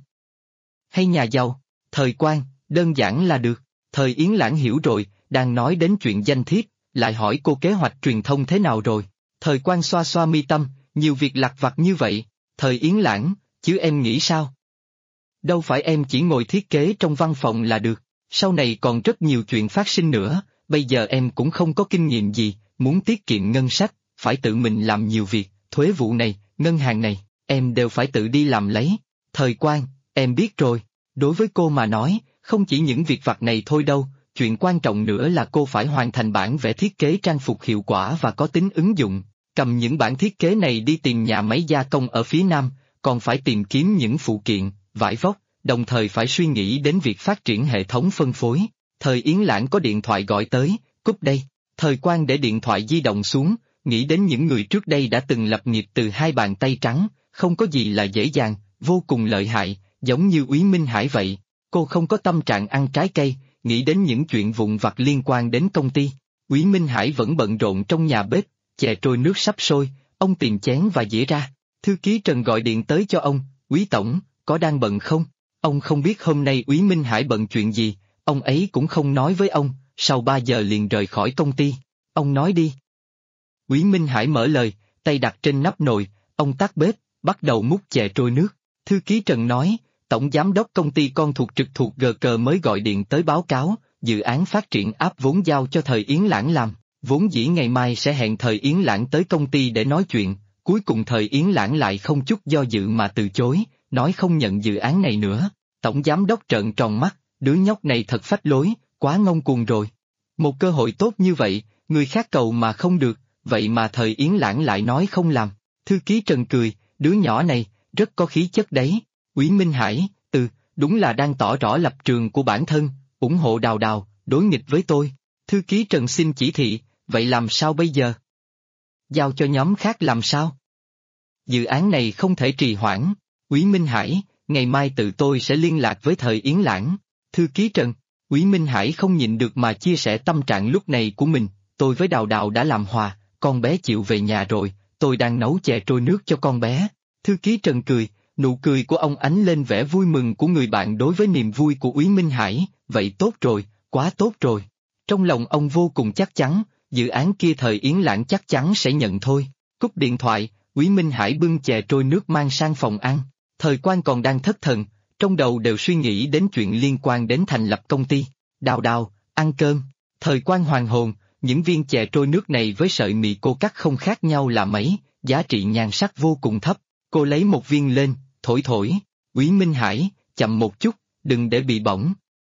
S2: Hay nhà giàu? Thời Quang, đơn giản là được. Thời Yến Lãng hiểu rồi, đang nói đến chuyện danh thiếp, lại hỏi cô kế hoạch truyền thông thế nào rồi. Thời Quang xoa xoa mi tâm, nhiều việc lặt vặt như vậy. Thời Yến Lãng, chứ em nghĩ sao? Đâu phải em chỉ ngồi thiết kế trong văn phòng là được, sau này còn rất nhiều chuyện phát sinh nữa, bây giờ em cũng không có kinh nghiệm gì, muốn tiết kiệm ngân sách, phải tự mình làm nhiều việc, thuế vụ này, ngân hàng này, em đều phải tự đi làm lấy. Thời Quang, em biết rồi, đối với cô mà nói, không chỉ những việc vặt này thôi đâu, chuyện quan trọng nữa là cô phải hoàn thành bản vẽ thiết kế trang phục hiệu quả và có tính ứng dụng, cầm những bản thiết kế này đi tìm nhà máy gia công ở phía Nam, còn phải tìm kiếm những phụ kiện, vải vóc, đồng thời phải suy nghĩ đến việc phát triển hệ thống phân phối. Thời Yến Lãng có điện thoại gọi tới, cúp đây. Thời Quang để điện thoại di động xuống, nghĩ đến những người trước đây đã từng lập nghiệp từ 2 bàn tay trắng, không có gì là dễ dàng, vô cùng lợi hại, giống như Úy Minh Hải vậy. Cô không có tâm trạng ăn trái cây, nghĩ đến những chuyện vụn vặt liên quan đến công ty. Úy Minh Hải vẫn bận rộn trong nhà bếp, chè trôi nước sắp sôi, ông tìm chén và dĩa ra. Thư ký Trần gọi điện tới cho ông, Úy Tổng, có đang bận không? Ông không biết hôm nay Úy Minh Hải bận chuyện gì, ông ấy cũng không nói với ông, sau 3 giờ liền rời khỏi công ty. Ông nói đi. Úy Minh Hải mở lời, tay đặt trên nắp nồi, ông tắt bếp, bắt đầu múc chè trôi nước. Thư ký Trần nói, tổng giám đốc công ty con trực thuộc GK mới gọi điện tới báo cáo, dự án phát triển app vốn giao cho Thời Yến Lãng làm, vốn dĩ ngày mai sẽ hẹn Thời Yến Lãng tới công ty để nói chuyện, cuối cùng Thời Yến Lãng lại không chút do dự mà từ chối, nói không nhận dự án này nữa. Tổng giám đốc trợn tròn mắt, đứa nhóc này thật phách lối, quá ngông cuồng rồi. Một cơ hội tốt như vậy, người khác cầu mà không được, vậy mà Thời Yến Lãng lại nói không làm. Thư ký Trần cười, đứa nhỏ này, rất có khí chất đấy. Úy Minh Hải, đúng là đang tỏ rõ lập trường của bản thân, ủng hộ Đào Đào, đối nghịch với tôi. Thư ký Trần xin chỉ thị, vậy làm sao bây giờ? Giao cho nhóm khác làm sao? Dự án này không thể trì hoãn. Úy Minh Hải, ngày mai tự tôi sẽ liên lạc với Thời Yến Lãng. Thư ký Trần, Úy Minh Hải không nhịn được mà chia sẻ tâm trạng lúc này của mình, tôi với Đào Đào đã làm hòa, con bé chịu về nhà rồi, tôi đang nấu chè trôi nước cho con bé. Thư ký Trần cười, nụ cười của ông ánh lên vẻ vui mừng của người bạn đối với niềm vui của Úy Minh Hải, vậy tốt rồi, quá tốt rồi. Trong lòng ông vô cùng chắc chắn, dự án kia Thời Yến Lãng chắc chắn sẽ nhận thôi. Cúp điện thoại, Úy Minh Hải bưng chè trôi nước mang sang phòng ăn. Thời Quan còn đang thất thần, trong đầu đều suy nghĩ đến chuyện liên quan đến thành lập công ty. Đào đào, ăn cơm. Thời Quan hoàn hồn, những viên chè trôi nước này với sợi mì cô cắt không khác nhau là mấy, giá trị nhan sắc vô cùng thấp. Cô lấy một viên lên, thổi thổi. Úy Minh Hải, chậm một chút, đừng để bị bỏng.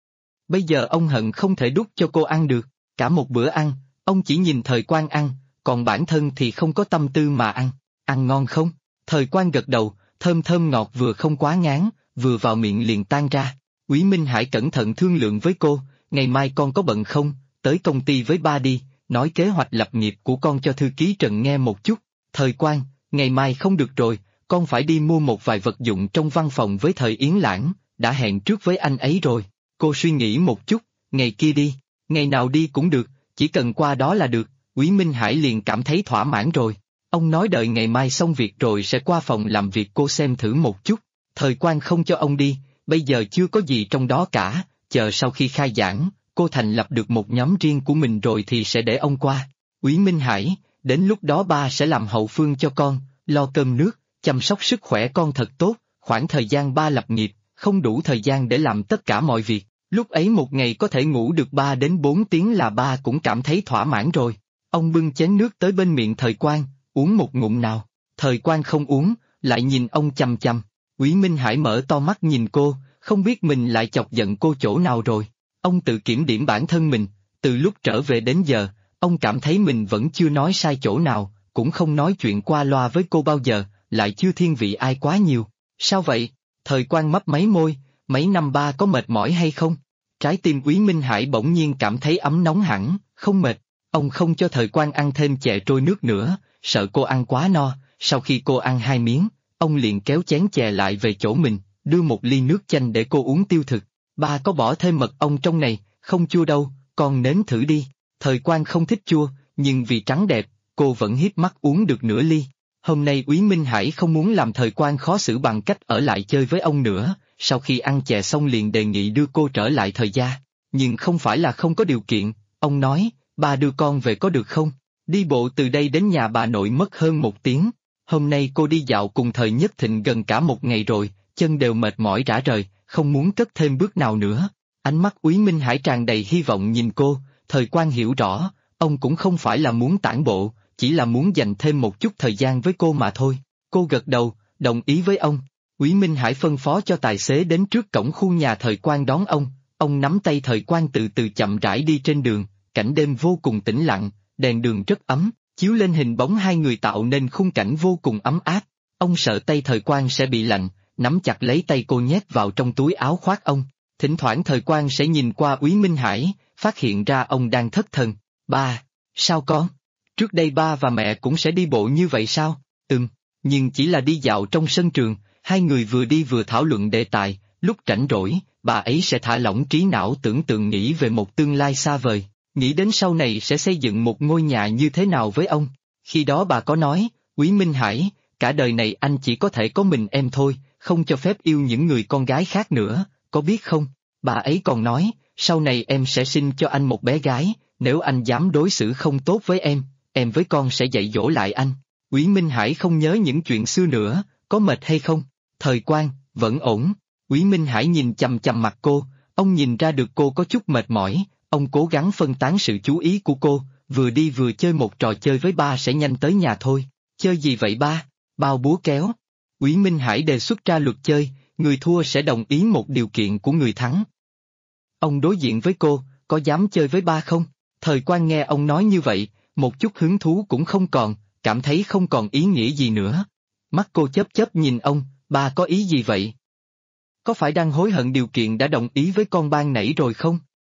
S2: Bây giờ ông hận không thể đút cho cô ăn được. Cả một bữa ăn, ông chỉ nhìn Thời Quan ăn, còn bản thân thì không có tâm tư mà ăn. Ăn ngon không? Thời Quan gật đầu, thơm thơm ngọt vừa không quá ngán, vừa vào miệng liền tan ra. Úy Minh Hải cẩn thận thương lượng với cô, ngày mai con có bận không, tới công ty với ba đi, nói kế hoạch lập nghiệp của con cho thư ký Trần nghe một chút. Thời Quan, ngày mai không được rồi, con phải đi mua một vài vật dụng trong văn phòng với Thời Yến Lãng, đã hẹn trước với anh ấy rồi. Cô suy nghĩ một chút, ngày kia đi, ngày nào đi cũng được, chỉ cần qua đó là được. Úy Minh Hải liền cảm thấy thỏa mãn rồi. Ông nói đợi ngày mai xong việc rồi sẽ qua phòng làm việc cô xem thử một chút. Thời Quan không cho ông đi, bây giờ chưa có gì trong đó cả, chờ sau khi khai giảng, cô thành lập được một nhóm riêng của mình rồi thì sẽ để ông qua. Úy Minh Hải, đến lúc đó ba sẽ làm hậu phương cho con, lo cơm nước, chăm sóc sức khỏe con thật tốt, khoảng thời gian ba lập nghiệp, không đủ thời gian để làm tất cả mọi việc, lúc ấy một ngày có thể ngủ được 3 đến 4 tiếng là ba cũng cảm thấy thỏa mãn rồi. Ông bưng chén nước tới bên miệng Thời Quan, uống một ngụm nào. Thời Quan không uống, lại nhìn ông chằm chằm. Úy Minh Hải mở to mắt nhìn cô, không biết mình lại chọc giận cô chỗ nào rồi. Ông tự kiểm điểm bản thân mình, từ lúc trở về đến giờ, ông cảm thấy mình vẫn chưa nói sai chỗ nào, cũng không nói chuyện qua loa với cô bao giờ, lại chưa thiên vị ai quá nhiều. Sao vậy? Thời Quan mấp máy môi, mấy năm ba có mệt mỏi hay không? Trái tim Úy Minh Hải bỗng nhiên cảm thấy ấm nóng hẳn, không mệt. Ông không cho Thời Quan ăn thêm chè trôi nước nữa, sợ cô ăn quá no. Sau khi cô ăn 2 miếng, ông liền kéo chén chè lại về chỗ mình, đưa một ly nước chanh để cô uống tiêu thực. Ba có bỏ thêm mật ong trong này, không chua đâu, con nếm thử đi. Thời Quan không thích chua, nhưng vì trắng đẹp, cô vẫn hiếp mắt uống được nửa ly. Hôm nay Úy Minh Hải không muốn làm Thời Quan khó xử bằng cách ở lại chơi với ông nữa, sau khi ăn chè xong liền đề nghị đưa cô trở lại Thời gia. Nhưng không phải là không có điều kiện, ông nói, ba đưa con về có được không? Đi bộ từ đây đến nhà bà nội mất hơn 1 tiếng. Hôm nay cô đi dạo cùng Thời Nhất Thịnh gần cả 1 ngày rồi, chân đều mệt mỏi rã rời, không muốn cất thêm bước nào nữa. Ánh mắt Úy Minh Hải tràn đầy hy vọng nhìn cô. Thời Quan hiểu rõ, ông cũng không phải là muốn tản bộ, chỉ là muốn dành thêm một chút thời gian với cô mà thôi. Cô gật đầu, đồng ý với ông. Úy Minh Hải phân phó cho tài xế đến trước cổng khu nhà Thời Quan đón ông nắm tay Thời Quan từ từ chậm rãi đi trên đường, cảnh đêm vô cùng tĩnh lặng, đèn đường rất ấm, chiếu lên hình bóng hai người tạo nên khung cảnh vô cùng ấm áp. Ông sợ tay Thời Quan sẽ bị lạnh, nắm chặt lấy tay cô nhét vào trong túi áo khoác ông. Thỉnh thoảng Thời Quan sẽ nhìn qua Úy Minh Hải, phát hiện ra ông đang thất thần. Ba, sao con? Trước đây ba và mẹ cũng sẽ đi bộ như vậy sao? Nhưng chỉ là đi dạo trong sân trường, hai người vừa đi vừa thảo luận đề tài, lúc rảnh rỗi, bà ấy sẽ thả lỏng trí não tưởng tượng nghĩ về một tương lai xa vời, nghĩ đến sau này sẽ xây dựng một ngôi nhà như thế nào với ông. Khi đó bà có nói, Úy Minh Hải, cả đời này anh chỉ có thể có mình em thôi, không cho phép yêu những người con gái khác nữa, có biết không? Bà ấy còn nói, sau này em sẽ sinh cho anh một bé gái, nếu anh dám đối xử không tốt với em với con sẽ dạy dỗ lại anh. Úy Minh Hải không nhớ những chuyện xưa nữa, có mệt hay không? Thời Quan, vẫn ổn. Úy Minh Hải nhìn chằm chằm mặt cô, ông nhìn ra được cô có chút mệt mỏi, ông cố gắng phân tán sự chú ý của cô, vừa đi vừa chơi một trò chơi với ba sẽ nhanh tới nhà thôi. Chơi gì vậy ba? Bao búa kéo. Úy Minh Hải đề xuất ra luật chơi, người thua sẽ đồng ý một điều kiện của người thắng. Ông đối diện với cô, có dám chơi với ba không? Thời Quan nghe ông nói như vậy, một chút hứng thú cũng không còn, cảm thấy không còn ý nghĩa gì nữa. Mắt cô chớp chớp nhìn ông, ba có ý gì vậy? Có phải đang hối hận điều kiện đã đồng ý với con ban nãy rồi không?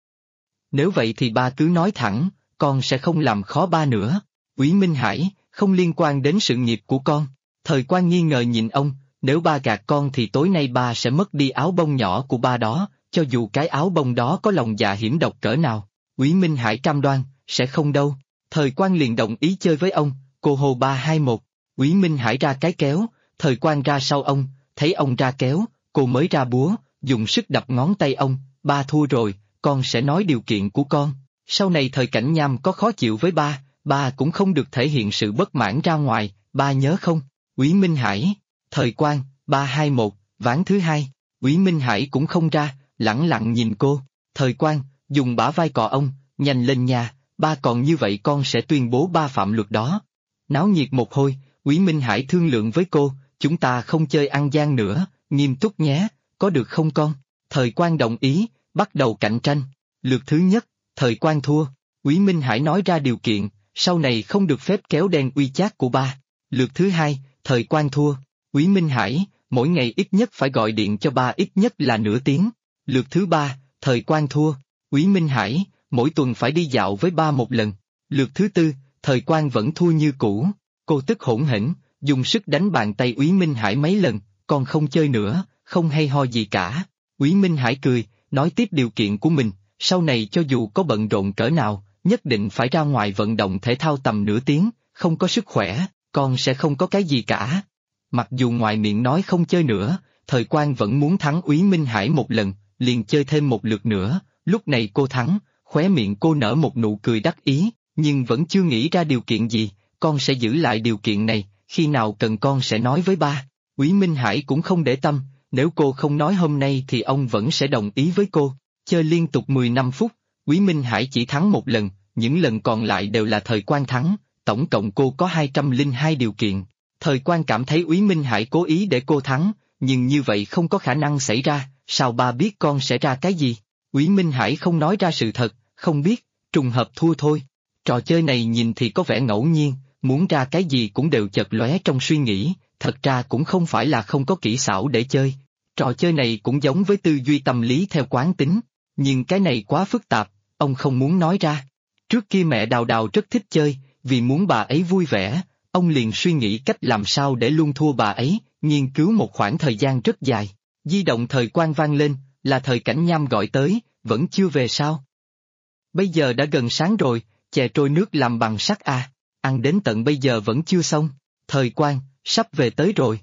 S2: Nếu vậy thì ba cứ nói thẳng, con sẽ không làm khó ba nữa. Úy Minh Hải, không liên quan đến sự nghiệp của con. Thời Quan nghi ngờ nhìn ông, nếu ba gạt con thì tối nay ba sẽ mất đi áo bông nhỏ của ba đó, cho dù cái áo bông đó có lòng dạ hiểm độc cỡ nào. Úy Minh Hải cam đoan, sẽ không đâu. Thời Quan liền đồng ý chơi với ông, cô hô 3, 2, 1. Úy Minh Hải ra cái kéo, Thời Quang ra sau ông, thấy ông ra kéo, cô mới ra búa, dùng sức đập ngón tay ông, ba thua rồi, con sẽ nói điều kiện của con. Sau này Thời Cảnh Nham có khó chịu với ba cũng không được thể hiện sự bất mãn ra ngoài, ba nhớ không? Úy Minh Hải, Thời Quang, 3-2-1, ván thứ hai, Úy Minh Hải cũng không ra, lẳng lặng nhìn cô, Thời Quang, dùng bả vai cọ ông, nhanh lên nha, ba còn như vậy con sẽ tuyên bố ba phạm luật đó. Náo nhiệt một hồi, Úy Minh Hải thương lượng với cô, chúng ta không chơi ăn gian nữa, nghiêm túc nhé, có được không con? Thời Quang đồng ý, bắt đầu cạnh tranh. Lượt thứ nhất, Thời Quang thua, Úy Minh Hải nói ra điều kiện, sau này không được phép kéo đen uy chát của ba. Lượt thứ hai, Thời Quang thua, Úy Minh Hải, mỗi ngày ít nhất phải gọi điện cho ba ít nhất là nửa tiếng. Lượt thứ ba, Thời Quang thua, Úy Minh Hải, mỗi tuần phải đi dạo với ba một lần. Lượt thứ tư, Thời Quang vẫn thua như cũ, cô tức hỗn hển, dùng sức đánh bàn tay Úy Minh Hải mấy lần, con không chơi nữa, không hay ho gì cả. Úy Minh Hải cười, nói tiếp điều kiện của mình, sau này cho dù có bận rộn cỡ nào, nhất định phải ra ngoài vận động thể thao tầm nửa tiếng, không có sức khỏe, con sẽ không có cái gì cả. Mặc dù ngoài miệng nói không chơi nữa, Thời Quang vẫn muốn thắng Úy Minh Hải một lần, liền chơi thêm một lượt nữa, lúc này cô thắng, khóe miệng cô nở một nụ cười đắc ý, nhưng vẫn chưa nghĩ ra điều kiện gì, con sẽ giữ lại điều kiện này, khi nào cần con sẽ nói với ba. Úy Minh Hải cũng không để tâm, nếu cô không nói hôm nay thì ông vẫn sẽ đồng ý với cô. Chơi liên tục 15 phút, Úy Minh Hải chỉ thắng một lần, những lần còn lại đều là Thời Quang thắng, tổng cộng cô có 202 điều kiện. Thời Quang cảm thấy Úy Minh Hải cố ý để cô thắng, nhưng như vậy không có khả năng xảy ra, sao ba biết con sẽ ra cái gì? Úy Minh Hải không nói ra sự thật, không biết, trùng hợp thua thôi. Trò chơi này nhìn thì có vẻ ngẫu nhiên, muốn ra cái gì cũng đều chợt lóe trong suy nghĩ, thật ra cũng không phải là không có kỹ xảo để chơi. Trò chơi này cũng giống với tư duy tâm lý theo quán tính, nhưng cái này quá phức tạp, ông không muốn nói ra. Trước kia mẹ Đào Đào rất thích chơi, vì muốn bà ấy vui vẻ, ông liền suy nghĩ cách làm sao để luôn thua bà ấy, nghiên cứu một khoảng thời gian rất dài. Di động Thời Quang vang lên, là Thời Cảnh Nham gọi tới, vẫn chưa về sao? Bây giờ đã gần sáng rồi, chè trôi nước làm bằng sắt à, ăn đến tận bây giờ vẫn chưa xong. Thời Quang, sắp về tới rồi.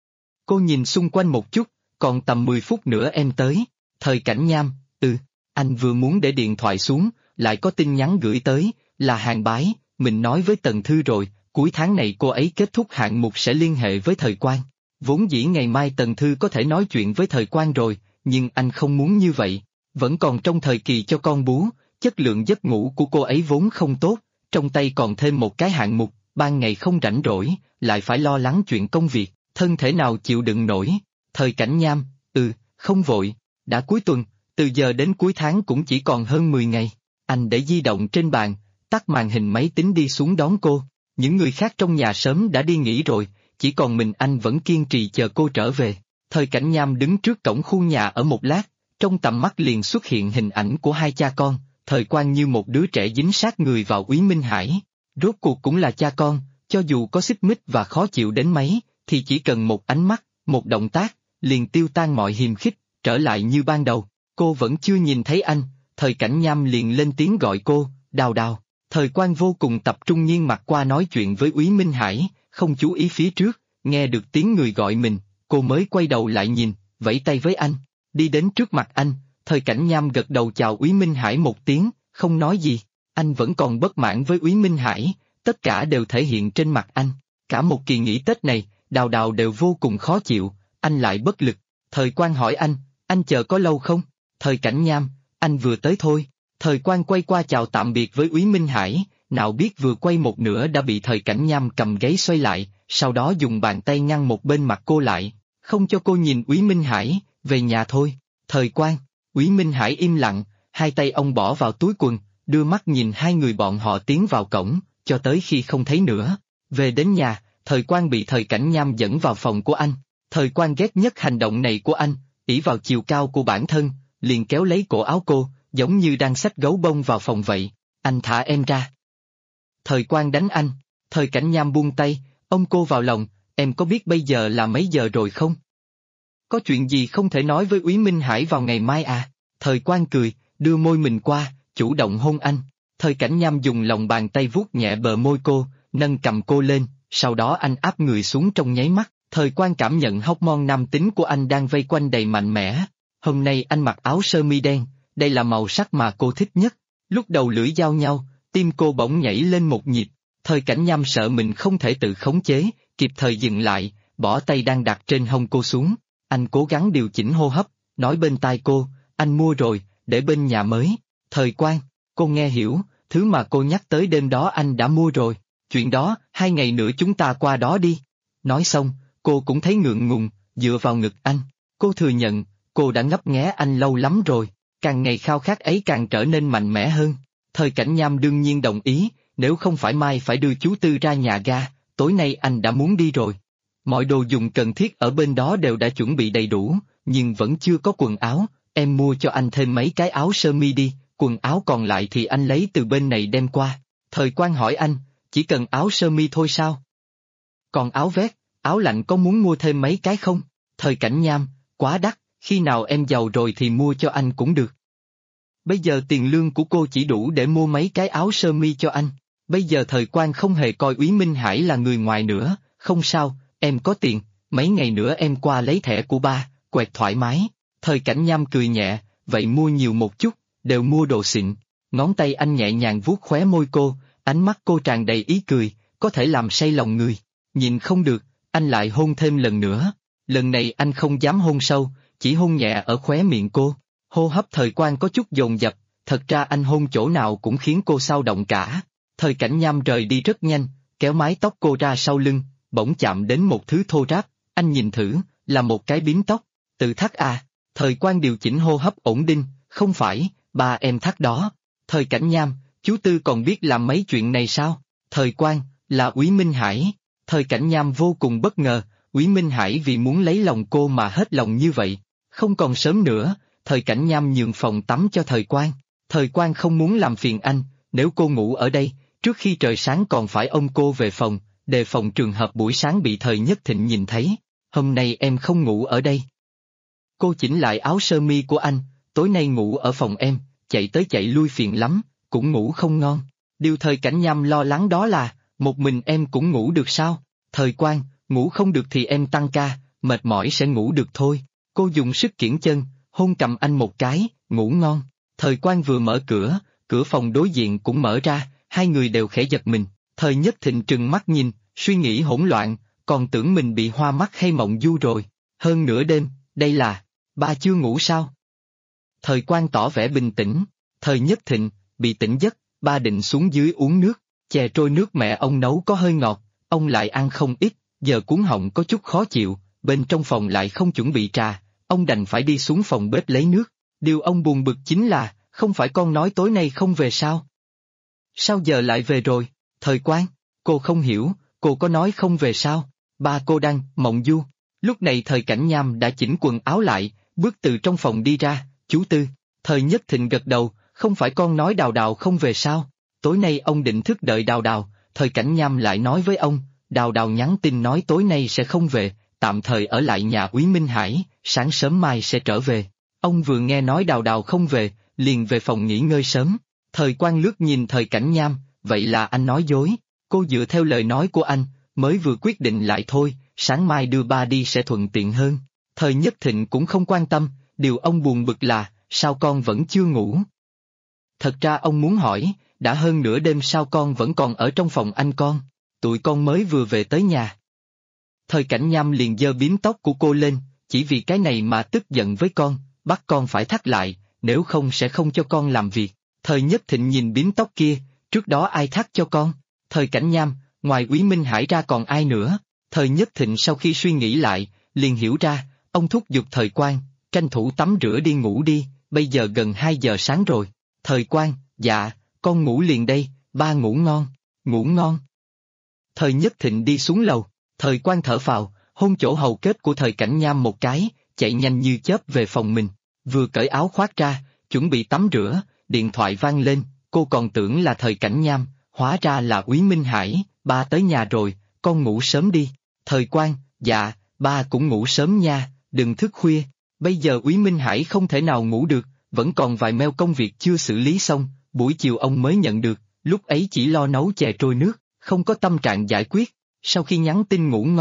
S2: Cô nhìn xung quanh một chút, còn tầm 10 phút nữa em tới. Thời Cảnh Nham, anh vừa muốn để điện thoại xuống, lại có tin nhắn gửi tới, là Hàng Bái, mình nói với Tần Thư rồi, cuối tháng này cô ấy kết thúc hạng mục sẽ liên hệ với Thời Quang. Vốn dĩ ngày mai Tần Thư có thể nói chuyện với Thời Quang rồi, nhưng anh không muốn như vậy, vẫn còn trong thời kỳ cho con bú, chất lượng giấc ngủ của cô ấy vốn không tốt, trong tay còn thêm một cái hạng mục, ban ngày không rảnh rỗi, lại phải lo lắng chuyện công việc, thân thể nào chịu đựng nổi. Thời Cảnh Nham, không vội, đã cuối tuần, từ giờ đến cuối tháng cũng chỉ còn hơn 10 ngày. Anh để di động trên bàn, tắt màn hình máy tính đi xuống đón cô. Những người khác trong nhà sớm đã đi nghỉ rồi, chỉ còn mình anh vẫn kiên trì chờ cô trở về. Thời Cảnh Nham đứng trước cổng khu nhà ở một lát, trong tầm mắt liền xuất hiện hình ảnh của hai cha con, Thời Quang như một đứa trẻ dính sát người vào Úy Minh Hải. Rốt cuộc cũng là cha con, cho dù có xích mích và khó chịu đến mấy, thì chỉ cần một ánh mắt, một động tác, liền tiêu tan mọi hiềm khích, trở lại như ban đầu. Cô vẫn chưa nhìn thấy anh, Thời Cảnh Nham liền lên tiếng gọi cô, Đào Đào. Thời Quang vô cùng tập trung nghiêng mặt qua nói chuyện với Úy Minh Hải, không chú ý phía trước, nghe được tiếng người gọi mình, cô mới quay đầu lại nhìn, vẫy tay với anh, đi đến trước mặt anh. Thời Cảnh Nham gật đầu chào Úy Minh Hải một tiếng, không nói gì, anh vẫn còn bất mãn với Úy Minh Hải, tất cả đều thể hiện trên mặt anh. Cả một kỳ nghỉ Tết này, Đào Đào đều vô cùng khó chịu, anh lại bất lực. Thời Quang hỏi anh chờ có lâu không? Thời Cảnh Nham, anh vừa tới thôi. Thời Quang quay qua chào tạm biệt với Úy Minh Hải, nào biết vừa quay một nửa đã bị Thời Cảnh Nham cầm gáy xoay lại, sau đó dùng bàn tay ngăn một bên mặt cô lại, không cho cô nhìn Úy Minh Hải, về nhà thôi. Thời Quang, Úy Minh Hải im lặng, hai tay ông bỏ vào túi quần, đưa mắt nhìn hai người bọn họ tiến vào cổng, cho tới khi không thấy nữa. Về đến nhà, Thời Quang bị Thời Cảnh Nham dẫn vào phòng của anh. Thời Quang ghét nhất hành động này của anh, ỷ vào chiều cao của bản thân, liền kéo lấy cổ áo cô, giống như đang xách gấu bông vào phòng vậy. Anh thả em ra. Thời Quang đánh anh. Thời Cảnh Nham buông tay, ôm cô vào lòng, em có biết bây giờ là mấy giờ rồi không? Có chuyện gì không thể nói với Úy Minh Hải vào ngày mai à? Thời Quang cười, đưa môi mình qua, chủ động hôn anh. Thời Cảnh Nham dùng lòng bàn tay vuốt nhẹ bờ môi cô, nâng cầm cô lên, sau đó anh áp người xuống trong nháy mắt, Thời Quan cảm nhận hormone nam tính của anh đang vây quanh đầy mạnh mẽ. Hôm nay anh mặc áo sơ mi đen, đây là màu sắc mà cô thích nhất. Lúc đầu lưỡi giao nhau, tim cô bỗng nhảy lên một nhịp. Thời Cảnh Nham sợ mình không thể tự khống chế, kịp thời dừng lại, bỏ tay đang đặt trên hông cô xuống. Anh cố gắng điều chỉnh hô hấp, nói bên tai cô, anh mua rồi, để bên nhà mới. Thời Quan, cô nghe hiểu, thứ mà cô nhắc tới đêm đó anh đã mua rồi. Chuyện đó, 2 ngày nữa chúng ta qua đó đi. Nói xong, cô cũng thấy ngượng ngùng, dựa vào ngực anh. Cô thừa nhận, cô đã ngấp nghé anh lâu lắm rồi, càng ngày khao khát ấy càng trở nên mạnh mẽ hơn. Thời Cảnh Nham đương nhiên đồng ý, nếu không phải mai phải đưa chú Tư ra nhà ga, tối nay anh đã muốn đi rồi. Mọi đồ dùng cần thiết ở bên đó đều đã chuẩn bị đầy đủ, nhưng vẫn chưa có quần áo, em mua cho anh thêm mấy cái áo sơ mi đi, quần áo còn lại thì anh lấy từ bên này đem qua. Thời Quan hỏi anh, chỉ cần áo sơ mi thôi sao? Còn áo vest, áo lạnh có muốn mua thêm mấy cái không? Thời Cảnh Nham, quá đắt, khi nào em giàu rồi thì mua cho anh cũng được. Bây giờ tiền lương của cô chỉ đủ để mua mấy cái áo sơ mi cho anh. Bây giờ Thời Quan không hề coi Úy Minh Hải là người ngoài nữa, không sao, em có tiền, mấy ngày nữa em qua lấy thẻ của ba, quẹt thoải mái. Thời Cảnh Nham cười nhẹ, vậy mua nhiều một chút, đều mua đồ xịn. Ngón tay anh nhẹ nhàng vuốt khóe môi cô, ánh mắt cô tràn đầy ý cười, có thể làm say lòng người. Nhìn không được, anh lại hôn thêm lần nữa. Lần này anh không dám hôn sâu, chỉ hôn nhẹ ở khóe miệng cô. Hô hấp Thời Quan có chút dồn dập, thật ra anh hôn chỗ nào cũng khiến cô xao động cả. Thời Cảnh Nham rời đi rất nhanh, kéo mái tóc cô ra sau lưng, bỗng chạm đến một thứ thô ráp, anh nhìn thử, là một cái bím tóc. Tự thắt à? Thời Quan điều chỉnh hô hấp ổn định, không phải, ba em thắt đó. Thời Cảnh Nham, chú Tư còn biết làm mấy chuyện này sao? Thời Quan, là Úy Minh Hải. Thời Cảnh Nham vô cùng bất ngờ, Úy Minh Hải vì muốn lấy lòng cô mà hết lòng như vậy. Không còn sớm nữa, Thời Cảnh Nham nhường phòng tắm cho Thời Quan. Thời Quan không muốn làm phiền anh, nếu cô ngủ ở đây, trước khi trời sáng còn phải ôm cô về phòng, đề phòng trường hợp buổi sáng bị Thời Nhất Thịnh nhìn thấy. Hôm nay em không ngủ ở đây. Cô chỉnh lại áo sơ mi của anh, tối nay ngủ ở phòng em, chạy tới chạy lui phiền lắm, cũng ngủ không ngon. Điều Thời Cảnh Nham lo lắng đó là, một mình em cũng ngủ được sao? Thời Quan, ngủ không được thì em tăng ca, mệt mỏi sẽ ngủ được thôi. Cô dùng sức kiễng chân, hôn cầm anh một cái, ngủ ngon. Thời Quan vừa mở cửa, cửa phòng đối diện cũng mở ra, hai người đều khẽ giật mình. Thời Nhất Thịnh trừng mắt nhìn, suy nghĩ hỗn loạn, còn tưởng mình bị hoa mắt hay mộng du rồi. Hơn nửa đêm, đây là, ba chưa ngủ sao? Thời Quan tỏ vẻ bình tĩnh. Thời Nhất Thịnh, bị tỉnh giấc, ba định xuống dưới uống nước, chè trôi nước mẹ ông nấu có hơi ngọt, ông lại ăn không ít, giờ cuống họng có chút khó chịu, bên trong phòng lại không chuẩn bị trà, ông đành phải đi xuống phòng bếp lấy nước. Điều ông buồn bực chính là, không phải con nói tối nay không về sao? Sao giờ lại về rồi? Thời Quan, cô không hiểu, cô có nói không về sao? Ba cô đang mộng du. Lúc này Thời Cảnh Nham đã chỉnh quần áo lại, bước từ trong phòng đi ra, chú Tư. Thời Nhất Thịnh gật đầu, không phải con nói Đào Đào không về sao? Tối nay ông định thức đợi Đào Đào, Thời Cảnh Nham lại nói với ông, Đào Đào nhắn tin nói tối nay sẽ không về, tạm thời ở lại nhà Úy Minh Hải, sáng sớm mai sẽ trở về. Ông vừa nghe nói Đào Đào không về, liền về phòng nghỉ ngơi sớm. Thời Quan lướt nhìn Thời Cảnh Nham, vậy là anh nói dối. Cô dựa theo lời nói của anh, mới vừa quyết định lại thôi, sáng mai đưa ba đi sẽ thuận tiện hơn. Thời Nhất Thịnh cũng không quan tâm, điều ông buồn bực là, sao con vẫn chưa ngủ? Thật ra ông muốn hỏi, đã hơn nửa đêm sao con vẫn còn ở trong phòng anh con? Tụi con mới vừa về tới nhà. Thời Cảnh Nham liền giơ bím tóc của cô lên, chỉ vì cái này mà tức giận với con, bắt con phải thắt lại, nếu không sẽ không cho con làm việc. Thời Nhất Thịnh nhìn bím tóc kia, trước đó ai thắt cho con? Thời Cảnh Nham, ngoài Úy Minh Hải ra còn ai nữa? Thời Nhất Thịnh sau khi suy nghĩ lại, liền hiểu ra, ông thúc giục Thời Quan, tranh thủ tắm rửa đi ngủ đi, bây giờ gần 2 giờ sáng rồi. Thời Quan, dạ, con ngủ liền đây, ba ngủ ngon, ngủ ngon. Thời Nhất Thịnh đi xuống lầu, Thời Quan thở phào, hôn chỗ hầu kết của Thời Cảnh Nham một cái, chạy nhanh như chớp về phòng mình, vừa cởi áo khoác ra, chuẩn bị tắm rửa, điện thoại vang lên, cô còn tưởng là Thời Cảnh Nham, hóa ra là Úy Minh Hải, ba tới nhà rồi, con ngủ sớm đi. Thời Quan, dạ, ba cũng ngủ sớm nha, đừng thức khuya, bây giờ Úy Minh Hải không thể nào ngủ được, vẫn còn vài mail công việc chưa xử lý xong, buổi chiều ông mới nhận được, lúc ấy chỉ lo nấu chè trôi nước, không có tâm trạng giải quyết. Sau khi nhắn tin ngủ ngon,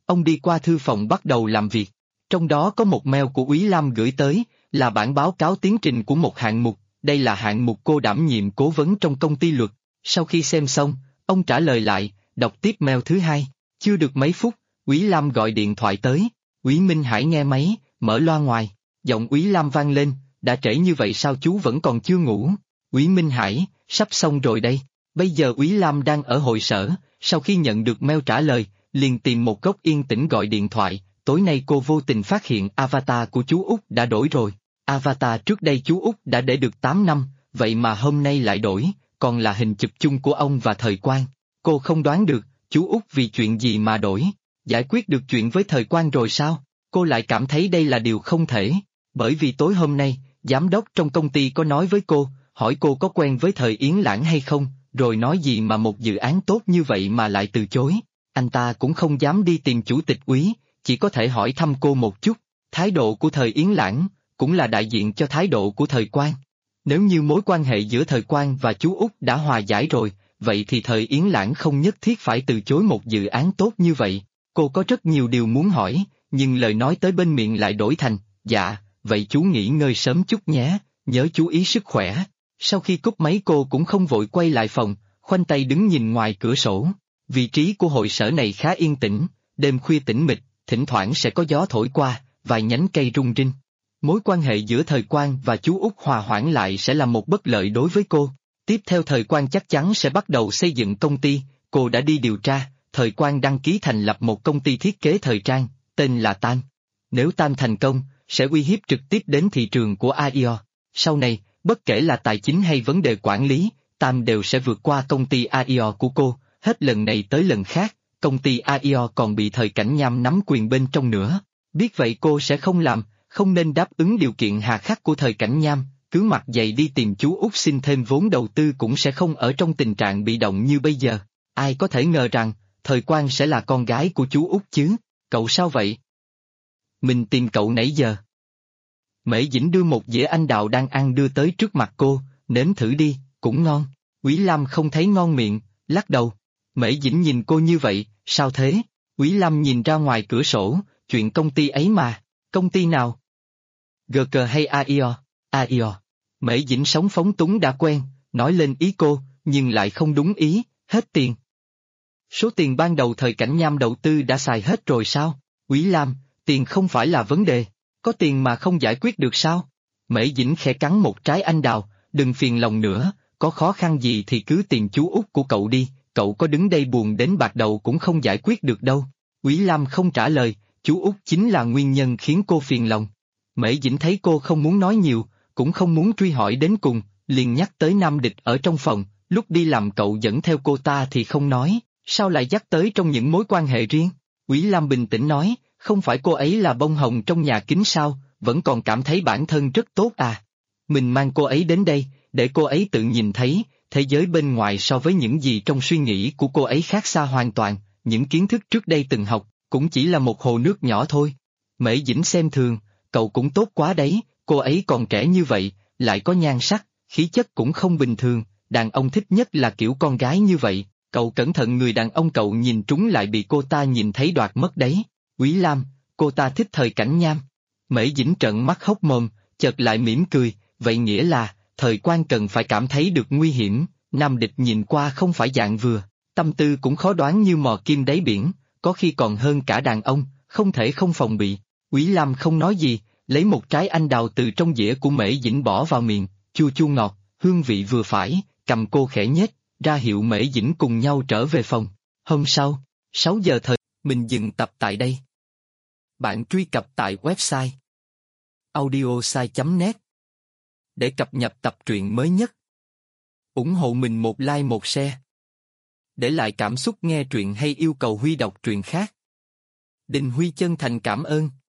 S2: ông đi qua thư phòng bắt đầu làm việc. Trong đó có một mail của Úy Lam gửi tới, là bản báo cáo tiến trình của một hạng mục, đây là hạng mục cô đảm nhiệm cố vấn trong công ty luật. Sau khi xem xong, ông trả lời lại, đọc tiếp mail thứ hai. Chưa được mấy phút, Úy Lam gọi điện thoại tới. Úy Minh Hải nghe máy, mở loa ngoài, giọng Úy Lam vang lên, đã trễ như vậy sao chú vẫn còn chưa ngủ? Úy Minh Hải, sắp xong rồi đây. Bây giờ Úy Lam đang ở hội sở, sau khi nhận được mail trả lời, liền tìm một góc yên tĩnh gọi điện thoại. Tối nay cô vô tình phát hiện avatar của chú Út đã đổi rồi. Avatar trước đây chú Út đã để được 8 năm, vậy mà hôm nay lại đổi, còn là hình chụp chung của ông và Thời Quang. Cô không đoán được, chú Út vì chuyện gì mà đổi, giải quyết được chuyện với Thời Quang rồi sao? Cô lại cảm thấy đây là điều không thể, bởi vì tối hôm nay, giám đốc trong công ty có nói với cô, hỏi cô có quen với Thời Yến Lãng hay không, rồi nói gì mà một dự án tốt như vậy mà lại từ chối. Anh ta cũng không dám đi tìm chủ tịch Úy, chỉ có thể hỏi thăm cô một chút. Thái độ của Thời Yến Lãng cũng là đại diện cho thái độ của Thời Quang. Nếu như mối quan hệ giữa Thời Quang và chú Út đã hòa giải rồi, vậy thì Thời Yến Lãng không nhất thiết phải từ chối một dự án tốt như vậy. Cô có rất nhiều điều muốn hỏi, nhưng lời nói tới bên miệng lại đổi thành, dạ, vậy chú nghỉ ngơi sớm chút nhé, nhớ chú ý sức khỏe. Sau khi cúp máy cô cũng không vội quay lại phòng, khoanh tay đứng nhìn ngoài cửa sổ. Vị trí của hội sở này khá yên tĩnh, đêm khuya tĩnh mịch, thỉnh thoảng sẽ có gió thổi qua, vài nhánh cây rung rinh. Mối quan hệ giữa Thời Quang và chú Út hòa hoãn lại sẽ là một bất lợi đối với cô. Tiếp theo Thời Quang chắc chắn sẽ bắt đầu xây dựng công ty, cô đã đi điều tra, Thời Quang đăng ký thành lập một công ty thiết kế thời trang, tên là Tam. Nếu Tam thành công, sẽ uy hiếp trực tiếp đến thị trường của AIO. Sau này, bất kể là tài chính hay vấn đề quản lý, Tam đều sẽ vượt qua công ty AIO của cô, hết lần này tới lần khác, công ty AIO còn bị Thời Cảnh Nham nắm quyền bên trong nữa. Biết vậy cô sẽ không làm, không nên đáp ứng điều kiện hà khắc của Thời Cảnh Nham, cứ mặt dày đi tìm chú Út xin thêm vốn đầu tư cũng sẽ không ở trong tình trạng bị động như bây giờ. Ai có thể ngờ rằng, Thời Quang sẽ là con gái của chú Út chứ, cậu sao vậy? Mình tìm cậu nãy giờ. Mễ Dĩnh đưa một dĩa anh đào đang ăn đưa tới trước mặt cô, nếm thử đi, cũng ngon. Úy Lam không thấy ngon miệng, lắc đầu. Mễ Dĩnh nhìn cô như vậy, sao thế? Úy Lam nhìn ra ngoài cửa sổ, chuyện công ty ấy mà, công ty nào? GK hay AIO? AIO. Mễ Dĩnh sống phóng túng đã quen, nói lên ý cô, nhưng lại không đúng ý, hết tiền. Số tiền ban đầu Thời Cảnh Nham đầu tư đã xài hết rồi sao? Úy Lam, tiền không phải là vấn đề, có tiền mà không giải quyết được sao? Mễ Dĩnh khẽ cắn một trái anh đào, đừng phiền lòng nữa, có khó khăn gì thì cứ tìm chú Út của cậu đi, cậu có đứng đây buồn đến bạc đầu cũng không giải quyết được đâu. Úy Lam không trả lời, chú Út chính là nguyên nhân khiến cô phiền lòng. Mễ Dĩnh thấy cô không muốn nói nhiều, cũng không muốn truy hỏi đến cùng, liền nhắc tới Nam Địch ở trong phòng, lúc đi làm cậu dẫn theo cô ta thì không nói, sao lại dắt tới trong những mối quan hệ riêng? Úy Lam bình tĩnh nói, không phải cô ấy là bông hồng trong nhà kính sao, vẫn còn cảm thấy bản thân rất tốt à. Mình mang cô ấy đến đây, để cô ấy tự nhìn thấy, thế giới bên ngoài so với những gì trong suy nghĩ của cô ấy khác xa hoàn toàn, những kiến thức trước đây từng học, cũng chỉ là một hồ nước nhỏ thôi. Mễ Dĩnh xem thường, cậu cũng tốt quá đấy, cô ấy còn trẻ như vậy, lại có nhan sắc, khí chất cũng không bình thường, đàn ông thích nhất là kiểu con gái như vậy, cậu cẩn thận người đàn ông cậu nhìn trúng lại bị cô ta nhìn thấy đoạt mất đấy. Úy Lam, cô ta thích Thời Cảnh Nham. Mễ Dĩnh trợn mắt hốc mồm, chợt lại mỉm cười, vậy nghĩa là, Thời Quang cần phải cảm thấy được nguy hiểm, Nam Địch nhìn qua không phải dạng vừa, tâm tư cũng khó đoán như mò kim đáy biển, có khi còn hơn cả đàn ông, không thể không phòng bị. Úy Lam không nói gì, lấy một trái anh đào từ trong dĩa của Mễ Dĩnh bỏ vào miệng, chua chua ngọt, hương vị vừa phải, cầm cô khẽ nhếch, ra hiệu Mễ Dĩnh cùng nhau trở về phòng. Hôm sau, 6 giờ thời, mình dừng tập tại đây. Bạn truy cập tại website audiosai.net để cập nhật tập truyện mới nhất. Ủng hộ mình một like một share. Để lại cảm xúc nghe truyện hay yêu cầu Huy đọc truyện khác. Đình Huy chân thành cảm ơn.